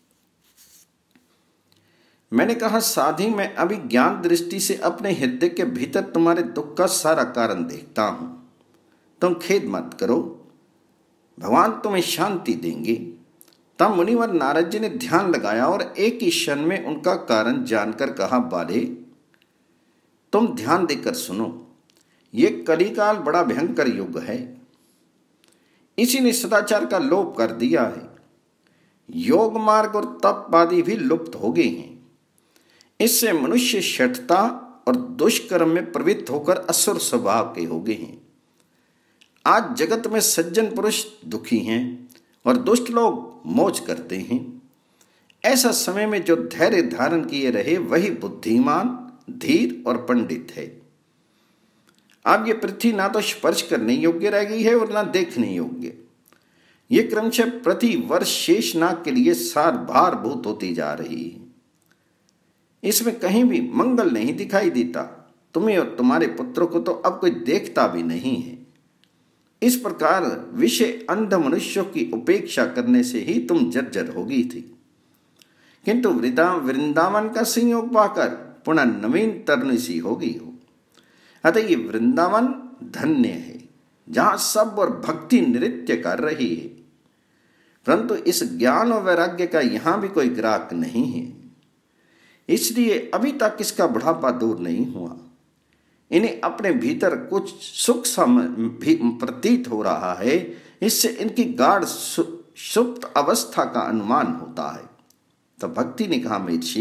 मैंने कहा, साधी मैं अभी ज्ञान दृष्टि से अपने हृदय के भीतर तुम्हारे दुख का सारा कारण देखता हूं। तुम खेद मत करो, भगवान तुम्हें शांति देंगे। तब मुनिवर नारद जी ने ध्यान लगाया और एक ही क्षण में उनका कारण जानकर कहा, बाले तुम ध्यान देकर सुनो। ये कलिकाल बड़ा भयंकर युग है। इसी ने सदाचार का लोप कर दिया है। योग मार्ग और तप आदि भी लुप्त हो गए हैं। इससे मनुष्य शठता और दुष्कर्म में प्रवृत्त होकर असुर स्वभाव के हो गए हैं। आज जगत में सज्जन पुरुष दुखी हैं और दुष्ट लोग मौज करते हैं। ऐसा समय में जो धैर्य धारण किए रहे वही बुद्धिमान, धीर और पंडित है। अब ये पृथ्वी ना तो स्पर्श करने योग्य रह गई है और ना देखने योग्य। ये क्रमशः प्रति वर्ष शेषनाग के लिए सार भारभूत होती जा रही है। इसमें कहीं भी मंगल नहीं दिखाई देता। तुम्हें और तुम्हारे पुत्रों को तो अब कोई देखता भी नहीं है। इस प्रकार विषय अंध मनुष्यों की उपेक्षा करने से ही तुम जर्जर हो गई थी, किंतु वृंदावन का संयोग पाकर पुनः नवीन तरुणी सी हो गई हो। अतः ये वृंदावन धन्य है, जहां सब और भक्ति नृत्य कर रही है, परंतु इस ज्ञान और वैराग्य का यहां भी कोई ग्राहक नहीं है। इसलिए अभी तक इसका बुढ़ापा दूर नहीं हुआ। इन्हें अपने भीतर कुछ सुख सम भी प्रतीत हो रहा है। इससे इनकी गाढ़ सुप्त अवस्था का अनुमान होता है। तो भक्ति ने कहा, महर्षि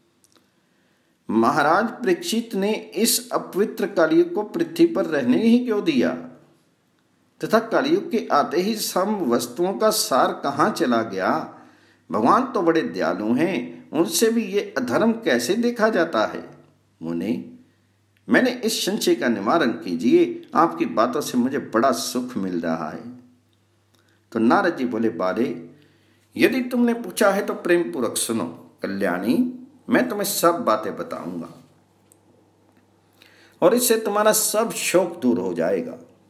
महाराज परीक्षित ने इस अपवित्र कलयुग को पृथ्वी पर रहने ही क्यों दिया, तथा कलयुग के आते ही सम वस्तुओं का सार कहाँ चला गया। भगवान तो बड़े दयालु हैं, उनसे भी ये अधर्म कैसे देखा जाता है। मुने, मैंने इस संशय का निवारण कीजिए। आपकी बातों से मुझे बड़ा सुख मिल रहा है। तो नारद जी बोले, बाले यदि तुमने पूछा है तो प्रेम पूर्वक सुनो। कल्याणी, मैं तुम्हें सब बातें बताऊंगा और इससे तुम्हारा सब शोक दूर हो जाएगा।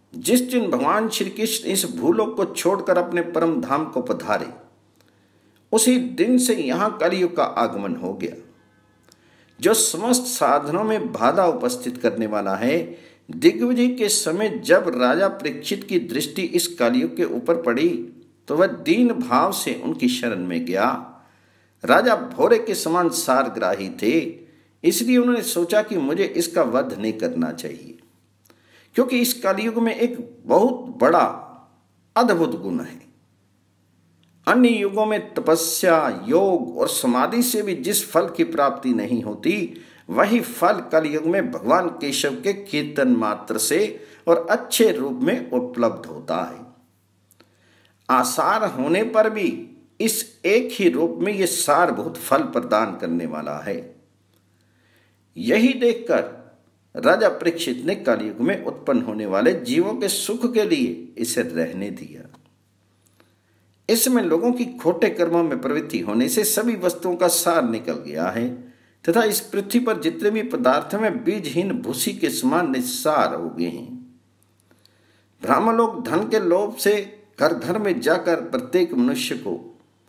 जिस दिन भगवान श्री कृष्ण इस भूलोक को छोड़कर अपने परम धाम को पधारे, उसी दिन से यहां कलयुग का आगमन हो गया, जो समस्त साधनों में बाधा उपस्थित करने वाला है। दिग्विजय के समय जब राजा परीक्षित की दृष्टि इस कलयुग के ऊपर पड़ी तो वह दीन भाव से उनकी शरण में गया। राजा भोरे के समान सारग्राही थे, इसलिए उन्होंने सोचा कि मुझे इसका वध नहीं करना चाहिए, क्योंकि इस कलयुग में एक बहुत बड़ा अद्भुत गुण है। अन्य युगों में तपस्या, योग और समाधि से भी जिस फल की प्राप्ति नहीं होती, वही फल कलयुग में भगवान केशव के कीर्तन मात्र से और अच्छे रूप में उपलब्ध होता है। आसार होने पर भी इस एक ही रूप में यह सारभूत फल प्रदान करने वाला है। यही देखकर राजा परीक्षित ने कलयुग में उत्पन्न होने वाले जीवों के सुख के लिए इसे रहने दिया। इसमें लोगों की खोटे कर्मों में प्रवृत्ति होने से सभी वस्तुओं का सार निकल गया है तथा इस पृथ्वी पर जितने भी पदार्थ में बीजहीन भूसी के समान निस्सार हो गए हैं। ब्राह्मण लोग धन के लोभ से घर घर में जाकर प्रत्येक मनुष्य को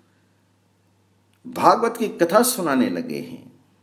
भागवत की कथा सुनाने लगे हैं।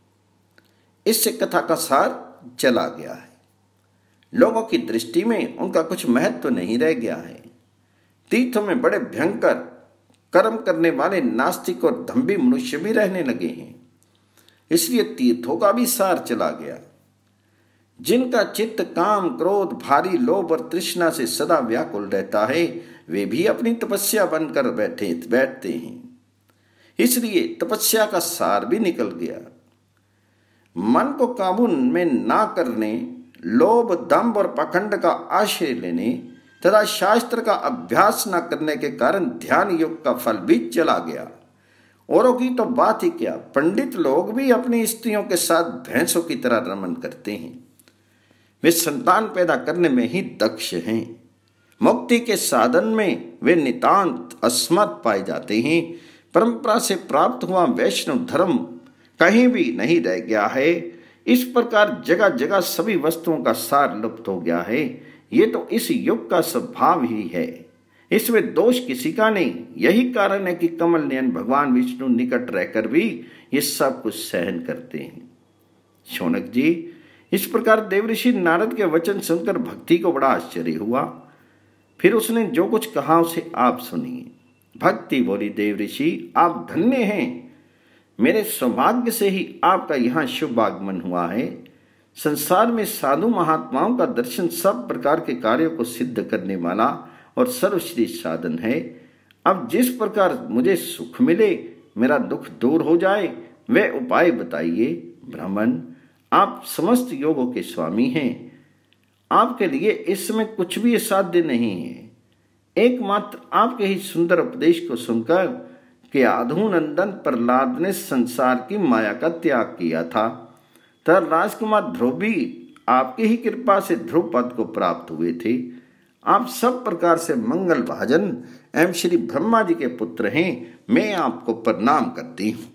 इससे कथा का सार चला गया है। लोगों की दृष्टि में उनका कुछ महत्व नहीं रह गया है। तीर्थों में बड़े भयंकर कर्म करने वाले नास्तिक और दंभी मनुष्य भी रहने लगे हैं, इसलिए तीर्थों का भी सार चला गया। जिनका चित्त काम, क्रोध, भारी लोभ और तृष्णा से सदा व्याकुल रहता है, वे भी अपनी तपस्या बनकर बैठे बैठते हैं, इसलिए तपस्या का सार भी निकल गया। मन को काबू में ना करने, लोभ, दंभ और पाखंड का आश्रय लेने तथा शास्त्र का अभ्यास न करने के कारण ध्यान योग का फल भी चला गया। औरों की तो बात ही क्या, पंडित लोग भी अपनी स्त्रियों के साथ भैंसों की तरह रमन करते हैं। वे संतान पैदा करने में ही दक्ष हैं। मुक्ति के साधन में वे नितांत असमर्थ पाए जाते हैं। परंपरा से प्राप्त हुआ वैष्णव धर्म कहीं भी नहीं रह गया है। इस प्रकार जगह जगह सभी वस्तुओं का सार लुप्त हो गया है। ये तो इस युग का स्वभाव ही है, इसमें दोष किसी का नहीं। यही कारण है कि कमल नयन भगवान विष्णु निकट रहकर भी ये सब कुछ सहन करते हैं। शौनक जी, इस प्रकार देवऋषि नारद के वचन सुनकर भक्ति को बड़ा आश्चर्य हुआ। फिर उसने जो कुछ कहा उसे आप सुनिए। भक्ति बोली, देवऋषि आप धन्य हैं, मेरे सौभाग्य से ही आपका यहाँ शुभ आगमन हुआ है। संसार में साधु महात्माओं का दर्शन सब प्रकार के कार्यों को सिद्ध करने वाला और सर्वश्रेष्ठ साधन है। अब जिस प्रकार मुझे सुख मिले, मेरा दुख दूर हो जाए, वे उपाय बताइए। ब्राह्मण, आप समस्त योगों के स्वामी हैं, आपके लिए इस समय कुछ भी असाध्य नहीं है। एकमात्र आपके ही सुंदर उपदेश को सुनकर कि आधुनंदन प्रहलाद ने संसार की माया का त्याग किया था, तब राजकुमार ध्रुव भी आपकी ही कृपा से ध्रुव पद को प्राप्त हुए थे। आप सब प्रकार से मंगल भाजन एवं श्री ब्रह्मा जी के पुत्र हैं। मैं आपको प्रणाम करती हूँ।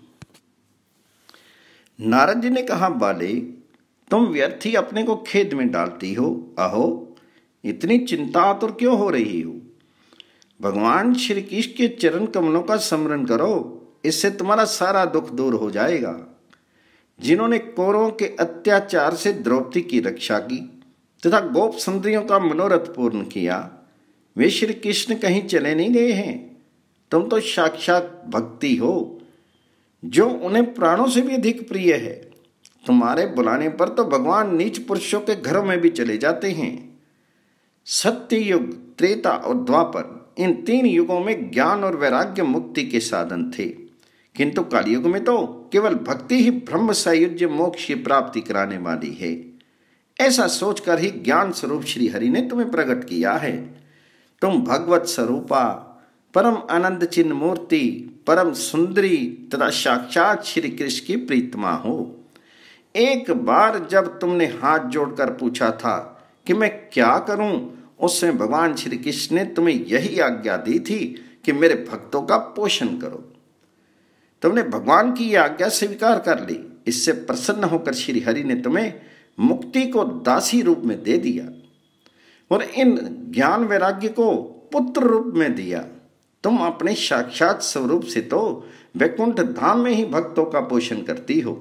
नारद जी ने कहा, बाले, तुम व्यर्थ ही अपने को खेद में डालती हो। अहो, इतनी चिंतातुर क्यों हो रही हो? भगवान श्री कृष्ण के चरण कमलों का स्मरण करो, इससे तुम्हारा सारा दुख दूर हो जाएगा। जिन्होंने कौरवों के अत्याचार से द्रौपदी की रक्षा की तथा गोप सुंदरियों का मनोरथ पूर्ण किया, वे श्री कृष्ण कहीं चले नहीं गए हैं। तुम तो साक्षात भक्ति हो, जो उन्हें प्राणों से भी अधिक प्रिय है। तुम्हारे बुलाने पर तो भगवान नीच पुरुषों के घरों में भी चले जाते हैं। सत्य युग, त्रेता और द्वापर, इन तीन युगों में ज्ञान और वैराग्य मुक्ति के साधन थे, किंतु कलयुग में तो केवल भक्ति ही ब्रह्म सायुज्य मोक्ष की प्राप्ति कराने वाली है। ऐसा सोचकर ही ज्ञान स्वरूप श्री हरि ने तुम्हें प्रकट किया है। तुम भगवत स्वरूपा, परम आनंद चिन्ह मूर्ति, परम सुंदरी तथा साक्षात श्री कृष्ण की प्रीतमा हो। एक बार जब तुमने हाथ जोड़कर पूछा था कि मैं क्या करूं, उसमें भगवान श्री कृष्ण ने तुम्हें यही आज्ञा दी थी कि मेरे भक्तों का पोषण करो। तुमने भगवान की यह आज्ञा स्वीकार कर ली। इससे प्रसन्न होकर श्री हरि ने तुम्हें मुक्ति को दासी रूप में दे दिया। और इन ज्ञान वैराग्य को पुत्र रूप में दिया। तुम अपने साक्षात स्वरूप से तो वैकुंठ धाम में ही भक्तों का पोषण करती हो।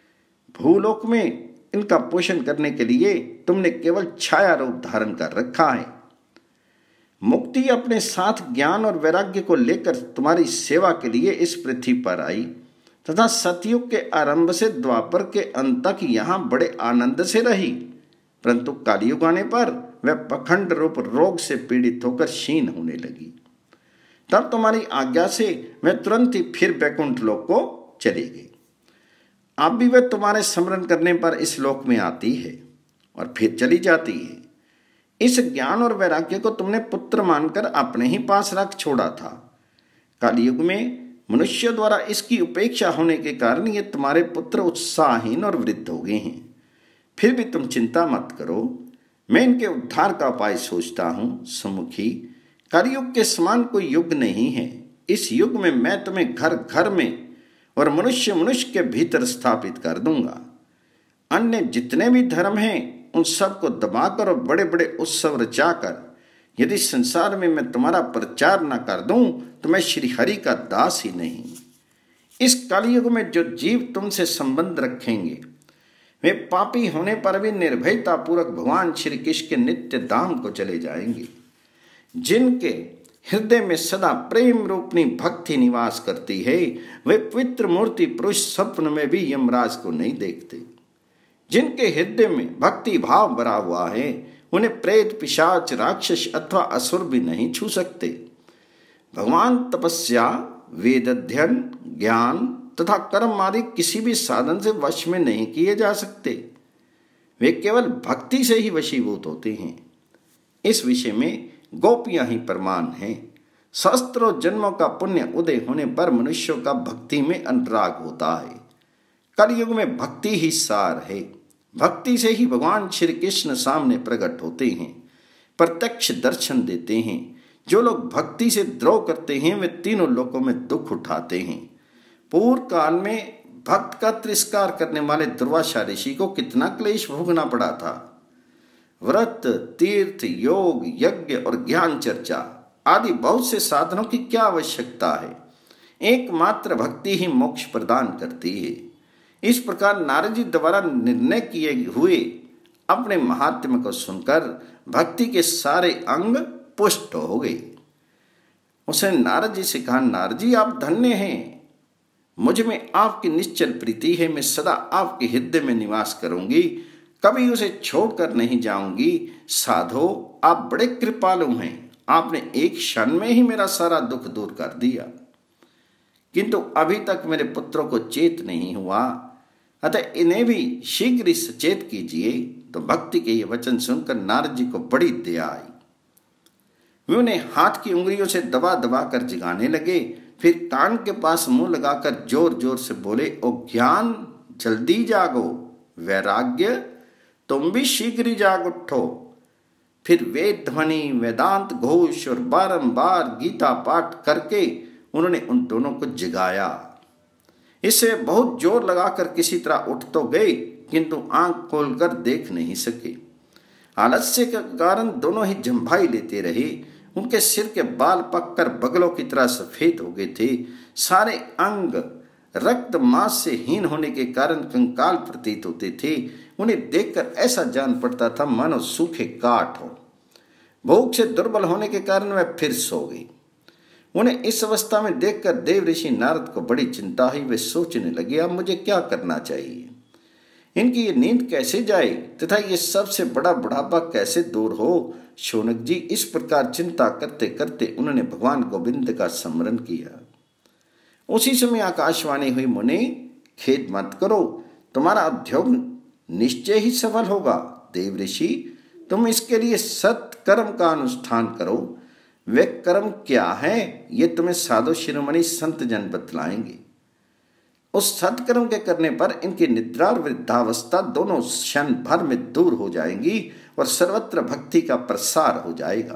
भूलोक में इनका पोषण करने के लिए तुमने केवल छाया रूप धारण कर रखा है। मुक्ति अपने साथ ज्ञान और वैराग्य को लेकर तुम्हारी सेवा के लिए इस पृथ्वी पर आई तथा सतयुग के आरंभ से द्वापर के अंत तक यहाँ बड़े आनंद से रही, परंतु कलयुग आने पर वह पखंड रूप रोग से पीड़ित होकर क्षीण होने लगी। तब तुम्हारी आज्ञा से वह तुरंत ही फिर वैकुंठ लोक को चली गई। अब भी वह तुम्हारे स्मरण करने पर इस लोक में आती है और फिर चली जाती है। इस ज्ञान और वैराग्य को तुमने पुत्र मानकर अपने ही पास रख छोड़ा था। कलयुग में मनुष्य द्वारा इसकी उपेक्षा होने के कारण ये तुम्हारे पुत्र उत्साहहीन और वृद्ध हो गए हैं। फिर भी तुम चिंता मत करो, मैं इनके उद्धार का उपाय सोचता हूँ। सुमुखी, कलयुग के समान कोई युग नहीं है। इस युग में मैं तुम्हें घर घर में और मनुष्य मनुष्य के भीतर स्थापित कर दूंगा। अन्य जितने भी धर्म हैं उन सबको दबाकर और बड़े बड़े उत्सव रचाकर यदि संसार में मैं तुम्हारा प्रचार न कर दूं तो मैं श्री हरि का दास ही नहीं। इस कलयुग में जो जीव तुमसे संबंध रखेंगे वे पापी होने पर भी निर्भयता पूर्वक भगवान श्री कृष्ण के नित्य धाम को चले जाएंगे। जिनके हृदय में सदा प्रेम रूपनी भक्ति निवास करती है वे पवित्र मूर्ति पुरुष स्वप्न में भी यमराज को नहीं देखते। जिनके हृदय में भक्ति भाव भरा हुआ है उन्हें प्रेत पिशाच राक्षस अथवा असुर भी नहीं छू सकते। भगवान तपस्या वेद अध्ययन ज्ञान तथा कर्म आदि किसी भी साधन से वश में नहीं किए जा सकते। वे केवल भक्ति से ही वशीभूत होते हैं। इस विषय में गोपियां ही प्रमाण हैं। सहस्त्रों जन्मों का पुण्य उदय होने पर मनुष्यों का भक्ति में अनुराग होता है। कलयुग में भक्ति ही सार है। भक्ति से ही भगवान श्री कृष्ण सामने प्रकट होते हैं, प्रत्यक्ष दर्शन देते हैं। जो लोग भक्ति से द्रोह करते हैं वे तीनों लोकों में दुख उठाते हैं। पूर्व काल में भक्त का तिरस्कार करने वाले दुर्वासा ऋषि को कितना क्लेश भोगना पड़ा था। व्रत, तीर्थ, योग, यज्ञ और ज्ञान चर्चा आदि बहुत से साधनों की क्या आवश्यकता है। एकमात्र भक्ति ही मोक्ष प्रदान करती है। इस प्रकार नारद जी द्वारा निर्णय किए हुए अपने महात्म्य को सुनकर भक्ति के सारे अंग पुष्ट हो गए। उसने नारद जी से कहा, नारद जी आप धन्य हैं, मुझ में आपकी निश्चल प्रीति है। मैं सदा आपके हृदय में निवास करूंगी, कभी उसे छोड़कर नहीं जाऊंगी। साधो आप बड़े कृपालु हैं, आपने एक क्षण में ही मेरा सारा दुख दूर कर दिया। किंतु अभी तक मेरे पुत्रों को चेत नहीं हुआ, अतः इन्हें भी शीघ्र ही सचेत कीजिए। तो भक्ति के ये वचन सुनकर नारद जी को बड़ी दया आई। वे उन्हें हाथ की उंगलियों से दबा दबा कर जगाने लगे। फिर कान के पास मुंह लगाकर जोर जोर से बोले, ओ ज्ञान जल्दी जागो, वैराग्य तुम भी शीघ्र ही जाग उठो। फिर वेद ध्वनि, वेदांत घोष और बारंबार गीता पाठ करके उन्होंने उन दोनों को जगाया। इससे बहुत जोर लगाकर किसी तरह उठ तो गए, किंतु आंख खोलकर देख नहीं सके। आलस्य के कारण दोनों ही जम्भाई लेते रहे। उनके सिर के बाल पककर बगलों की तरह सफेद हो गए थे। सारे अंग रक्त मांस से हीन होने के कारण कंकाल प्रतीत होते थे। उन्हें देखकर ऐसा जान पड़ता था मानो सूखे काठ हो। भूख से दुर्बल होने के कारण वह फिर सो गई। उन्हें इस अवस्था में देखकर देव ऋषि नारद को बड़ी चिंता हुई। वे सोचने लगे, अब मुझे क्या करना चाहिए, इनकी ये नींद कैसे जाए तथा ये सबसे बड़ा बुढ़ापा कैसे दूर हो। शौनक जी इस प्रकार चिंता करते करते उन्होंने भगवान गोविंद का स्मरण किया। उसी समय आकाशवाणी हुई, मुनि खेद मत करो, तुम्हारा उद्योग निश्चय ही सफल होगा। देव ऋषि तुम इसके लिए सत्कर्म का अनुष्ठान करो। वे कर्म क्या है ये तुम्हें साधु शिरोमणि संत जन बतलाएंगे। उस सत्कर्म के करने पर इनकी निद्रा और वृद्धावस्था दोनों क्षण भर में दूर हो जाएंगी और सर्वत्र भक्ति का प्रसार हो जाएगा।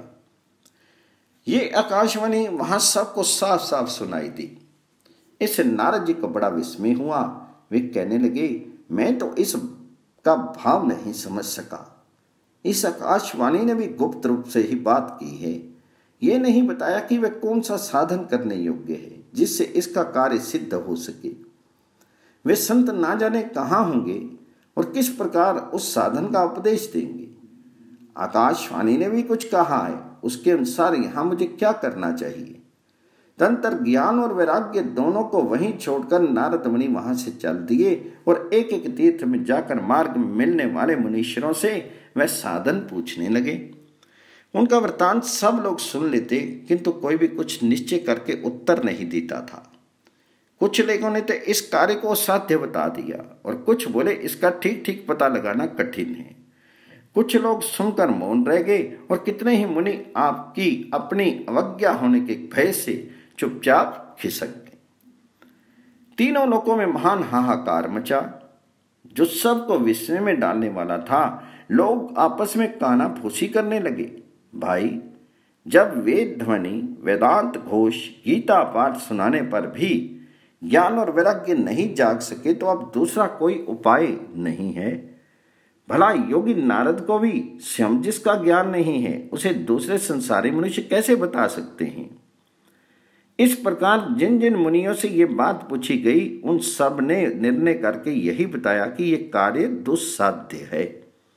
ये आकाशवाणी वहां सबको साफ साफ सुनाई दी। इससे नारद जी को बड़ा विस्मय हुआ। वे कहने लगे, मैं तो इस का भाव नहीं समझ सका। इस आकाशवाणी ने भी गुप्त रूप से ही बात की है। ये नहीं बताया कि वह कौन सा साधन करने योग्य है जिससे इसका कार्य सिद्ध हो सके। वे संत ना जाने कहाँ होंगे और किस प्रकार उस साधन का उपदेश देंगे। आकाशवाणी ने भी कुछ कहा है, उसके अनुसार यहाँ मुझे क्या करना चाहिए। तंत्र ज्ञान और वैराग्य दोनों को वहीं छोड़कर नारद मुनि वहां से चल दिए और एक एक तीर्थ में जाकर मार्ग में मिलने वाले मुनीश्वरों से वह साधन पूछने लगे। उनका वृतांत सब लोग सुन लेते, किंतु कोई भी कुछ निश्चय करके उत्तर नहीं देता था। कुछ लोगों ने तो इस कार्य को असाध्य बता दिया और कुछ बोले इसका ठीक ठीक पता लगाना कठिन है। कुछ लोग सुनकर मौन रह गए और कितने ही मुनि आपकी अपनी अवज्ञा होने के भय से चुपचाप खिसक गए। तीनों लोकों में महान हाहाकार मचा, जो सबको विस्मय में डालने वाला था। लोग आपस में काना फूसी करने लगे। भाई, जब वेद ध्वनि, वेदांत घोष, गीता पाठ सुनाने पर भी ज्ञान और वैराग्य नहीं जाग सके तो अब दूसरा कोई उपाय नहीं है। भला योगी नारद को भी स्वयं जिसका ज्ञान नहीं है उसे दूसरे संसारी मनुष्य कैसे बता सकते हैं। इस प्रकार जिन जिन मुनियों से ये बात पूछी गई उन सब ने निर्णय करके यही बताया कि ये कार्य दुस्साध्य है।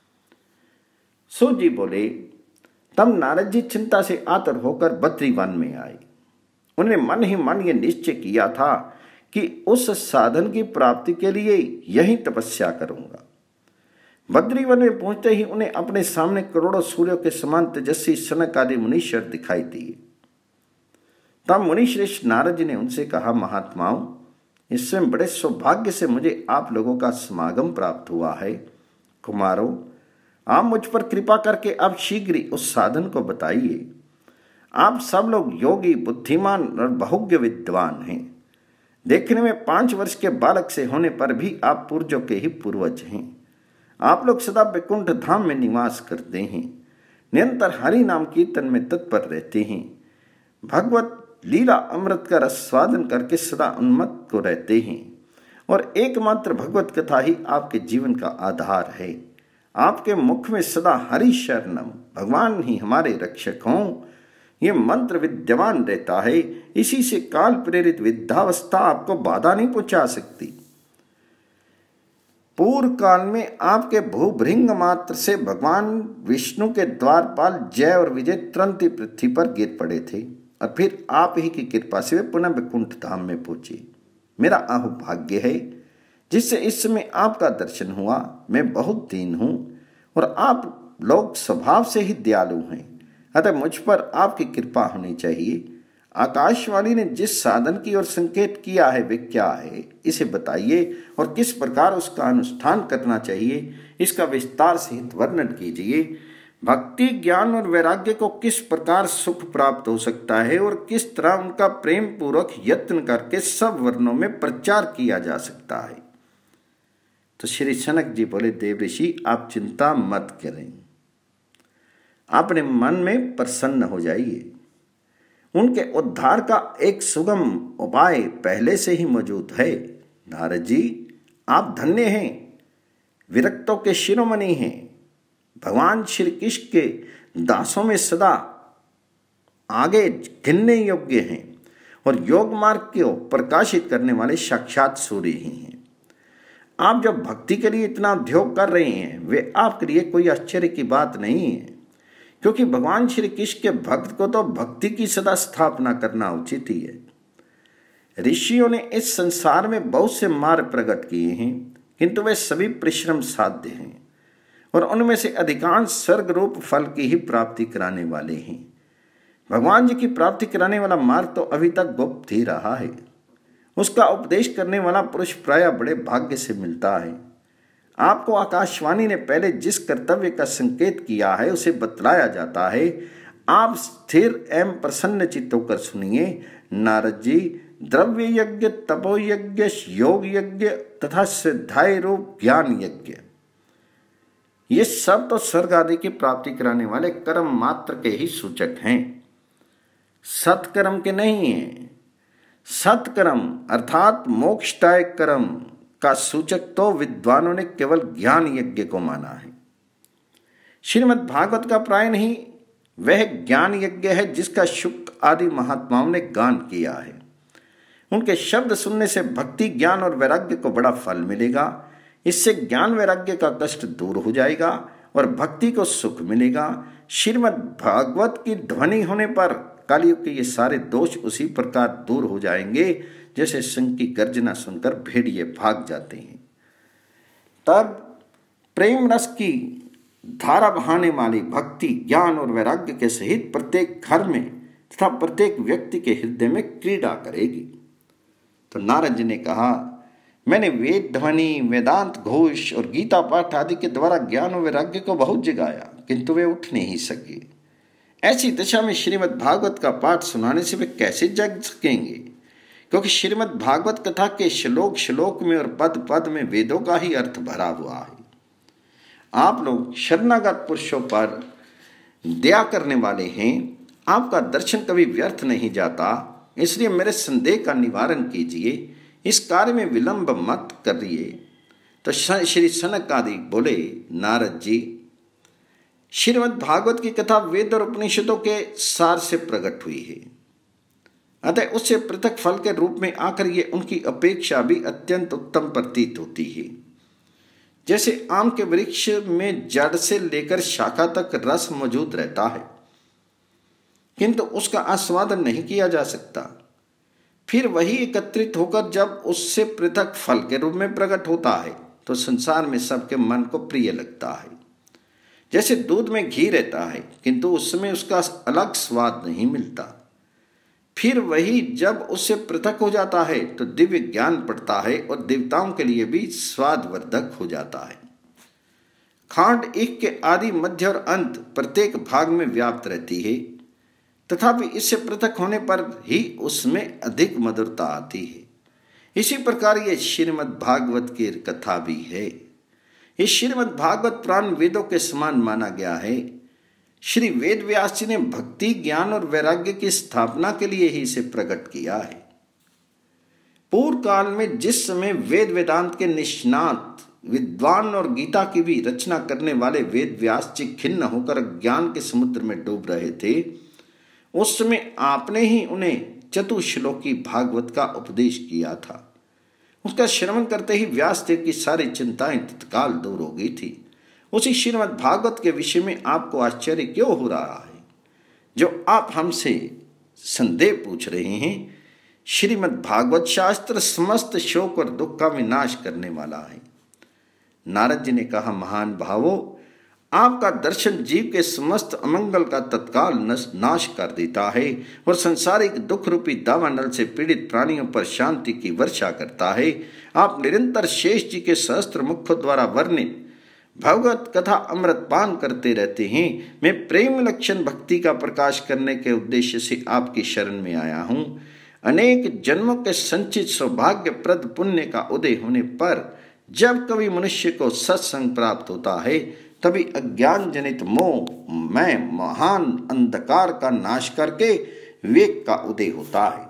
सो जी बोले, तब नारद जी चिंता से आतर होकर बद्री वन में आए। उन्होंने मन ही मन ये निश्चय किया था कि उस साधन की प्राप्ति के लिए यही तपस्या करूंगा। बद्री वन में पहुंचते ही उन्हें अपने सामने करोड़ों सूर्यों के समान तेजस्वी सनक आदि मुनीश्वर दिखाई दिए। तब मुनिश्रेष्ठ नारद जी ने उनसे कहा, महात्माओं, इसमें बड़े सौभाग्य से मुझे आप लोगों का समागम प्राप्त हुआ है। कुमारों, आप मुझ पर कृपा करके अब शीघ्र ही उस साधन को बताइए। आप सब लोग योगी, बुद्धिमान और बहुज्ञ विद्वान हैं। देखने में पांच वर्ष के बालक से होने पर भी आप पूर्वजों के ही पूर्वज हैं। आप लोग सदा वैकुंठ धाम में निवास करते हैं, निरंतर हरि नाम कीर्तन में तत्पर रहते हैं, भगवत लीला अमृत का रसास्वादन करके सदा उन्मत्त को रहते हैं और एकमात्र भगवत कथा ही आपके जीवन का आधार है। आपके मुख में सदा हरि शरणम, भगवान ही हमारे रक्षक हों, ये मंत्र विद्यमान रहता है। इसी से काल प्रेरित विद्यावस्था आपको बाधा नहीं पहुंचा सकती। पूर्व काल में आपके भूभृंग मात्र से भगवान विष्णु के द्वारपाल जय और विजय तुरंत ही पृथ्वी पर गिर पड़े थे और फिर आप ही की कृपा से वे पुनः वैकुंठ धाम में पहुंचे। मेरा अहोभाग्य है जिससे इस समय आपका दर्शन हुआ। मैं बहुत दीन हूं और आप लोग स्वभाव से ही दयालु हैं, अतः मुझ पर आपकी कृपा होनी चाहिए। आकाशवाणी ने जिस साधन की ओर संकेत किया है वे क्या है, इसे बताइए और किस प्रकार उसका अनुष्ठान करना चाहिए, इसका विस्तार सहित वर्णन कीजिए। भक्ति, ज्ञान और वैराग्य को किस प्रकार सुख प्राप्त हो सकता है और किस तरह उनका प्रेम पूर्वक यत्न करके सब वर्णों में प्रचार किया जा सकता है। तो श्री सनक जी बोले, देव ऋषि, आप चिंता मत करें, अपने मन में प्रसन्न हो जाइए। उनके उद्धार का एक सुगम उपाय पहले से ही मौजूद है। नारद जी, आप धन्य हैं, विरक्तों के शिरोमणि हैं, भगवान श्री कृष्ण के दासों में सदा आगे गिनने योग्य हैं और योग मार्ग को प्रकाशित करने वाले साक्षात सूर्य ही हैं। आप जब भक्ति के लिए इतना उद्योग कर रहे हैं वे आपके लिए कोई आश्चर्य की बात नहीं है, क्योंकि भगवान श्री कृष्ण के भक्त को तो भक्ति की सदा स्थापना करना उचित ही है। ऋषियों ने इस संसार में बहुत से मार्ग प्रकट किए हैं, किंतु वे सभी परिश्रम साध्य हैं और उनमें से अधिकांश स्वर्ग रूप फल की ही प्राप्ति कराने वाले हैं। भगवान जी की प्राप्ति कराने वाला मार्ग तो अभी तक गुप्त ही रहा है। उसका उपदेश करने वाला पुरुष प्रायः बड़े भाग्य से मिलता है। आपको आकाशवाणी ने पहले जिस कर्तव्य का संकेत किया है उसे बतलाया जाता है। आप स्थिर एवं प्रसन्न चित्त होकर सुनिए। नारद जी, द्रव्य यज्ञ, तपो यज्ञ, योग यज्ञ तथा श्रद्धाय रूप ज्ञान यज्ञ, ये सब तो स्वर्ग आदि की प्राप्ति कराने वाले कर्म मात्र के ही सूचक हैं, सत्कर्म के नहीं हैं। सत्कर्म अर्थात मोक्षदायक कर्म का सूचक तो विद्वानों ने केवल ज्ञान यज्ञ को माना है। श्रीमद् भागवत का प्राय नहीं वह ज्ञान यज्ञ है जिसका शुक आदि महात्माओं ने गान किया है। उनके शब्द सुनने से भक्ति ज्ञान और वैराग्य को बड़ा फल मिलेगा। इससे ज्ञान वैराग्य का कष्ट दूर हो जाएगा और भक्ति को सुख मिलेगा। श्रीमद् भागवत की ध्वनि होने पर कलयुग के ये सारे दोष उसी प्रकार दूर हो जाएंगे जैसे सिंह की गर्जना सुनकर भेड़िए भाग जाते हैं। तब प्रेम रस की धारा बहाने वाली भक्ति ज्ञान और वैराग्य के सहित प्रत्येक घर में तथा प्रत्येक व्यक्ति के हृदय में क्रीड़ा करेगी। तो नारद जी ने कहा, मैंने वेद ध्वनि, वेदांत घोष और गीता पाठ आदि के द्वारा ज्ञान और वैराग्य को बहुत जगाया, किंतु वे उठ नहीं सके। ऐसी दशा में श्रीमद् भागवत का पाठ सुनाने से वे कैसे जग सकेंगे? क्योंकि श्रीमद् भागवत कथा के श्लोक श्लोक में और पद पद में वेदों का ही अर्थ भरा हुआ है। आप लोग शरणागत पुरुषों पर दया करने वाले हैं, आपका दर्शन कभी व्यर्थ नहीं जाता, इसलिए मेरे संदेह का निवारण कीजिए, इस कार्य में विलंब मत करिए। तो श्री सनक आदि बोले, नारद जी, श्रीमद् भागवत की कथा वेद और उपनिषदों के सार से प्रकट हुई है, अतः उससे पृथक फल के रूप में आकर ये उनकी अपेक्षा भी अत्यंत उत्तम प्रतीत होती है। जैसे आम के वृक्ष में जड़ से लेकर शाखा तक रस मौजूद रहता है, किंतु उसका आस्वादन नहीं किया जा सकता, फिर वही एकत्रित होकर जब उससे पृथक फल के रूप में प्रकट होता है तो संसार में सबके मन को प्रिय लगता है। जैसे दूध में घी रहता है किंतु उसमें उसका अलग स्वाद नहीं मिलता, फिर वही जब उससे पृथक हो जाता है तो दिव्य ज्ञान पड़ता है और देवताओं के लिए भी स्वादवर्धक हो जाता है। खांड एक के आदि मध्य और अंत प्रत्येक भाग में व्याप्त रहती है, तथापि इससे पृथक होने पर ही उसमें अधिक मधुरता आती है। इसी प्रकार ये श्रीमद् भागवत की कथा भी है। इस श्रीमद् भागवत पुराण वेदों के समान माना गया है। श्री वेद व्यास जी ने भक्ति ज्ञान और वैराग्य की स्थापना के लिए ही इसे प्रकट किया है। पूर्व काल में जिस समय वेद वेदांत के निष्णात विद्वान और गीता की भी रचना करने वाले वेद व्यास जी खिन्न होकर ज्ञान के समुद्र में डूब रहे थे, उस समय आपने ही उन्हें चतुश्लोकी भागवत का उपदेश किया था। उसका श्रवण करते ही व्यास देव की सारी चिंताएं तत्काल दूर हो गई थी। उसी श्रीमद् भागवत के विषय में आपको आश्चर्य क्यों हो रहा है जो आप हमसे संदेह पूछ रहे हैं? श्रीमद् भागवत शास्त्र समस्त शोक और दुख का विनाश करने वाला है। नारद जी ने कहा, महान भावों, आपका दर्शन जीव के समस्त अमंगल का तत्काल नाश कर देता है और संसारिक दुख रूपी दावानल से पीड़ित प्राणियों पर शांति की वर्षा करता है। आप निरंतर शेष जी के सहस्त्र मुखों द्वारा वर्णित भगवत कथा अमृत पान करते रहते हैं। मैं प्रेम लक्षण भक्ति का प्रकाश करने के उद्देश्य से आपकी शरण में आया हूँ। अनेक जन्मों के संचित सौभाग्यप्रद पुण्य का उदय होने पर जब कभी मनुष्य को सत्संग प्राप्त होता है, तभी अज्ञान जनित मोह मैं महान अंधकार का नाश करके विवेक का उदय होता है।